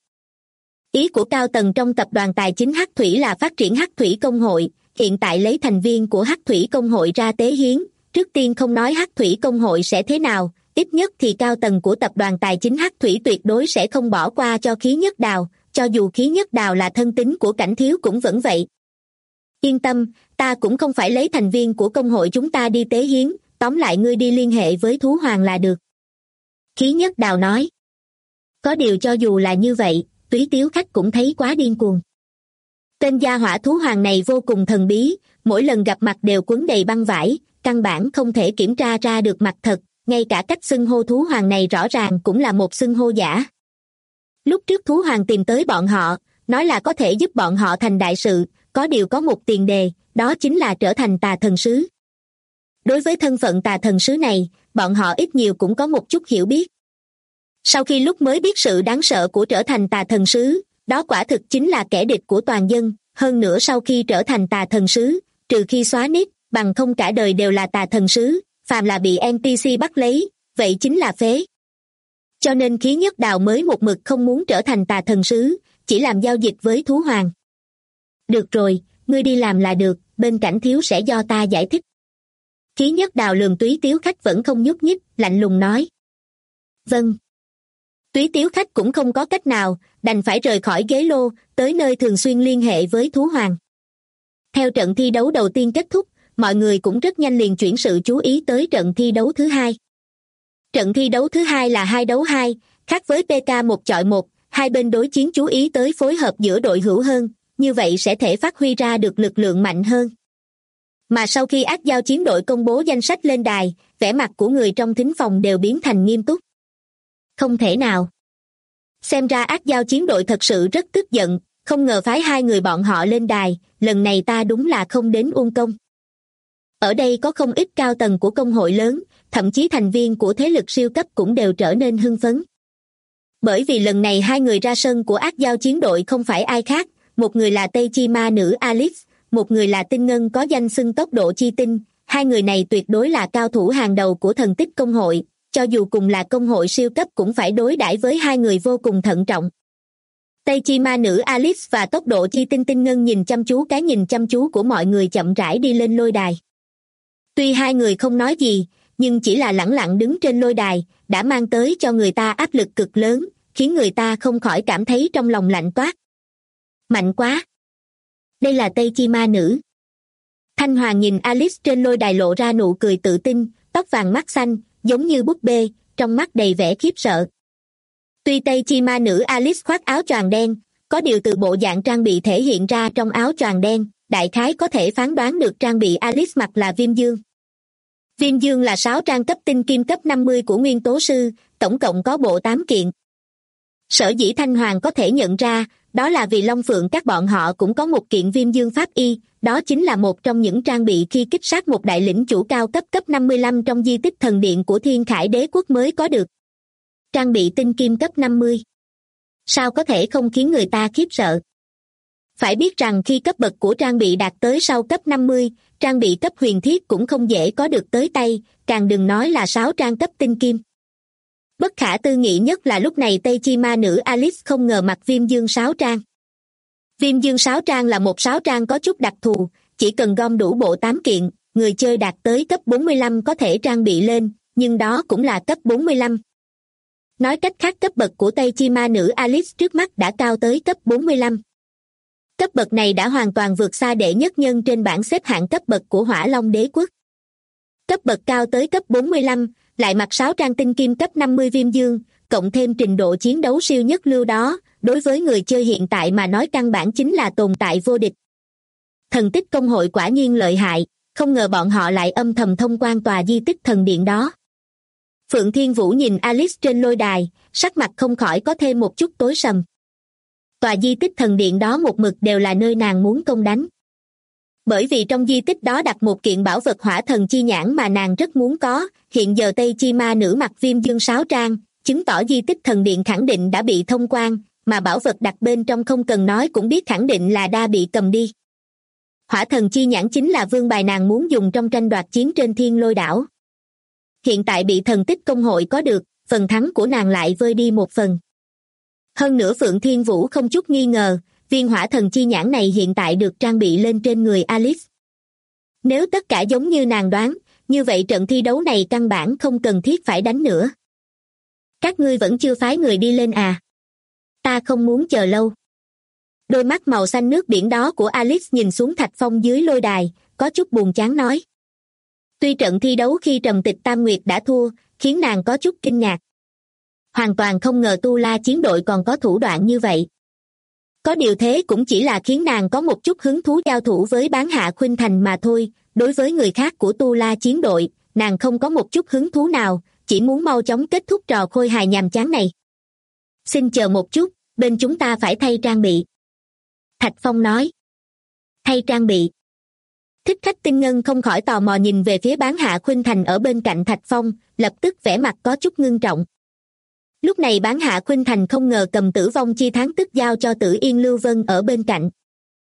Ý của cao tầng trong tập đoàn tài chính Hắc Thủy là phát triển Hắc Thủy công hội, hiện tại lấy thành viên của Hắc Thủy công hội ra tế hiến, trước tiên không nói Hắc Thủy công hội sẽ thế nào, ít nhất thì cao tầng của tập đoàn tài chính Hắc Thủy tuyệt đối sẽ không bỏ qua cho Khí Nhất Đào, cho dù Khí Nhất Đào là thân tín của Cảnh Thiếu cũng vẫn vậy. Yên tâm, ta cũng không phải lấy thành viên của công hội chúng ta đi tế hiến, tóm lại ngươi đi liên hệ với Thú Hoàng là được. Khí Nhất Đào nói. Có điều cho dù là như vậy, Túy Tiếu Khách cũng thấy quá điên cuồng. Tên gia hỏa Thú Hoàng này vô cùng thần bí, mỗi lần gặp mặt đều quấn đầy băng vải, căn bản không thể kiểm tra ra được mặt thật, ngay cả cách xưng hô Thú Hoàng này rõ ràng cũng là một xưng hô giả. Lúc trước Thú Hoàng tìm tới bọn họ, nói là có thể giúp bọn họ thành đại sự, có điều có một tiền đề, đó chính là trở thành Tà Thần Sứ. Đối với thân phận Tà Thần Sứ này, bọn họ ít nhiều cũng có một chút hiểu biết. Sau khi lúc mới biết sự đáng sợ của trở thành Tà Thần Sứ, đó quả thực chính là kẻ địch của toàn dân, hơn nữa sau khi trở thành Tà Thần Sứ, trừ khi xóa nick, bằng không cả đời đều là Tà Thần Sứ, phàm là bị NPC bắt lấy, vậy chính là phế. Cho nên Khí Nhất Đào mới một mực không muốn trở thành Tà Thần Sứ, chỉ làm giao dịch với Thú Hoàng. Được rồi, ngươi đi làm là được, bên Cảnh Thiếu sẽ do ta giải thích. Khí Nhất Đào lườm Túy Tiếu Khách vẫn không nhúc nhích, lạnh lùng nói. Vâng. Túy Tiếu Khách cũng không có cách nào, đành phải rời khỏi ghế lô, tới nơi thường xuyên liên hệ với Thú Hoàng. Theo trận thi đấu đầu tiên kết thúc, mọi người cũng rất nhanh liền chuyển sự chú ý tới trận thi đấu thứ hai. Trận thi đấu thứ hai là 2 đấu 2, khác với PK 1 chọi 1, hai bên đối chiến chú ý tới phối hợp giữa đội hữu hơn, như vậy sẽ thể phát huy ra được lực lượng mạnh hơn. Mà sau khi Ác Giao Chiến Đội công bố danh sách lên đài, vẻ mặt của người trong thính phòng đều biến thành nghiêm túc. Không thể nào. Xem ra Ác Giao Chiến Đội thật sự rất tức giận, không ngờ phái 2 người bọn họ lên đài, lần này ta đúng là không đến uổng công. Ở đây có không ít cao tầng của công hội lớn, thậm chí thành viên của thế lực siêu cấp cũng đều trở nên hưng phấn. Bởi vì lần này 2 người ra sân của Ác Giao Chiến Đội không phải ai khác, một người là Tây Chi Ma Nữ Alice, một người là Tinh Ngân có danh xưng Tốc Độ Chi Tinh, 2 người này tuyệt đối là cao thủ hàng đầu của thần tích công hội, cho dù cùng là công hội siêu cấp cũng phải đối đãi với 2 người vô cùng thận trọng. Tây Chi Ma Nữ Alice và Tốc Độ Chi Tinh Tinh Ngân nhìn chăm chú, cái nhìn chăm chú của mọi người chậm rãi đi lên lôi đài. Tuy 2 người không nói gì, nhưng chỉ là lẳng lặng đứng trên lôi đài, đã mang tới cho người ta áp lực cực lớn, khiến người ta không khỏi cảm thấy trong lòng lạnh toát. Mạnh quá! Đây là Tây Chi Ma Nữ. Thanh Hoàng nhìn Alice trên lôi đài lộ ra nụ cười tự tin, tóc vàng mắt xanh, giống như búp bê, trong mắt đầy vẻ khiếp sợ. Tuy Tây Chi Ma nữ Alice khoác áo choàng đen, có điều từ bộ dạng trang bị thể hiện ra trong áo choàng đen, đại khái có thể phán đoán được trang bị Alice mặc là Viêm Dương. Viêm Dương là 6 trang cấp tinh kim cấp 50 của Nguyên Tố Sư, tổng cộng có bộ 8 kiện. Sở dĩ Thanh Hoàng có thể nhận ra, đó là vì Long Phượng các bọn họ cũng có một kiện Viêm Dương Pháp Y, đó chính là một trong những trang bị khi kích sát một đại lĩnh chủ cao cấp 55 trong di tích thần điện của Thiên Khải Đế quốc mới có được. Trang bị tinh kim cấp 50. Sao có thể không khiến người ta khiếp sợ? Phải biết rằng khi cấp bậc của trang bị đạt tới sau cấp 50, trang bị cấp huyền thiết cũng không dễ có được tới tay, càng đừng nói là 6 trang cấp tinh kim. Bất khả tư nghị nhất là lúc này Tây Chi Ma nữ Alice không ngờ mặc Viêm Dương 6 trang. Viêm Dương 6 trang là một 6 trang có chút đặc thù, chỉ cần gom đủ bộ 8 kiện, người chơi đạt tới cấp 45 có thể trang bị lên, nhưng đó cũng là cấp 45. Nói cách khác cấp bậc của Tây Chi Ma nữ Alice trước mắt đã cao tới cấp 45. Cấp bậc này đã hoàn toàn vượt xa đệ nhất nhân trên bảng xếp hạng cấp bậc của Hỏa Long Đế quốc. Cấp bậc cao tới cấp 45, lại mặc 6 trang tinh kim cấp 50 Viêm Dương, cộng thêm trình độ chiến đấu siêu nhất lưu đó, đối với người chơi hiện tại mà nói căn bản chính là tồn tại vô địch. Thần tích công hội quả nhiên lợi hại, không ngờ bọn họ lại âm thầm thông quan tòa di tích thần điện đó. Phượng Thiên Vũ nhìn Alice trên lôi đài, sắc mặt không khỏi có thêm một chút tối sầm. Tòa di tích thần điện đó một mực đều là nơi nàng muốn công đánh. Bởi vì trong di tích đó đặt một kiện bảo vật hỏa thần chi nhãn mà nàng rất muốn có, hiện giờ Tây Chi Ma nữ mặc Viêm Dương 6 trang, chứng tỏ di tích thần điện khẳng định đã bị thông quan, mà bảo vật đặt bên trong không cần nói cũng biết khẳng định là đã bị cầm đi. Hỏa thần chi nhãn chính là vương bài nàng muốn dùng trong tranh đoạt chiến trên Thiên Lôi đảo. Hiện tại bị thần tích công hội có được, phần thắng của nàng lại vơi đi một phần. Hơn nữa Phượng Thiên Vũ không chút nghi ngờ, viên hỏa thần chi nhãn này hiện tại được trang bị lên trên người Alice. Nếu tất cả giống như nàng đoán, như vậy trận thi đấu này căn bản không cần thiết phải đánh nữa. Các ngươi vẫn chưa phái người đi lên à? Ta không muốn chờ lâu. Đôi mắt màu xanh nước biển đó của Alice nhìn xuống thạch phong dưới lôi đài, có chút buồn chán nói. Tuy trận thi đấu khi Trầm Tịch Tam Nguyệt đã thua, khiến nàng có chút kinh ngạc. Hoàn toàn không ngờ Tu La chiến đội còn có thủ đoạn như vậy. Có điều thế cũng chỉ là khiến nàng có một chút hứng thú giao thủ với Bán Hạ Khuynh Thành mà thôi, đối với người khác của Tu La chiến đội, nàng không có một chút hứng thú nào, chỉ muốn mau chóng kết thúc trò khôi hài nhàm chán này. Xin chờ một chút, bên chúng ta phải thay trang bị. Thạch Phong nói. Thay trang bị. Thích Khách Tinh Ngân không khỏi tò mò nhìn về phía Bán Hạ Khuynh Thành ở bên cạnh Thạch Phong, lập tức vẻ mặt có chút ngưng trọng. Lúc này Bán Hạ Khuynh Thành không ngờ cầm Tử Vong Chi Thắng tức giao cho Tử Yên Lưu Vân ở bên cạnh.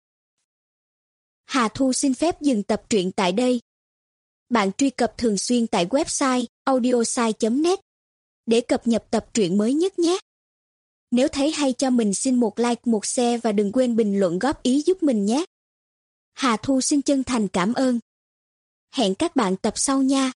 Hà Thu xin phép dừng tập truyện tại đây. Bạn truy cập thường xuyên tại website audiosai.net để cập nhật tập truyện mới nhất nhé. Nếu thấy hay cho mình xin một like, một share và đừng quên bình luận góp ý giúp mình nhé. Hà Thu xin chân thành cảm ơn. Hẹn các bạn tập sau nha.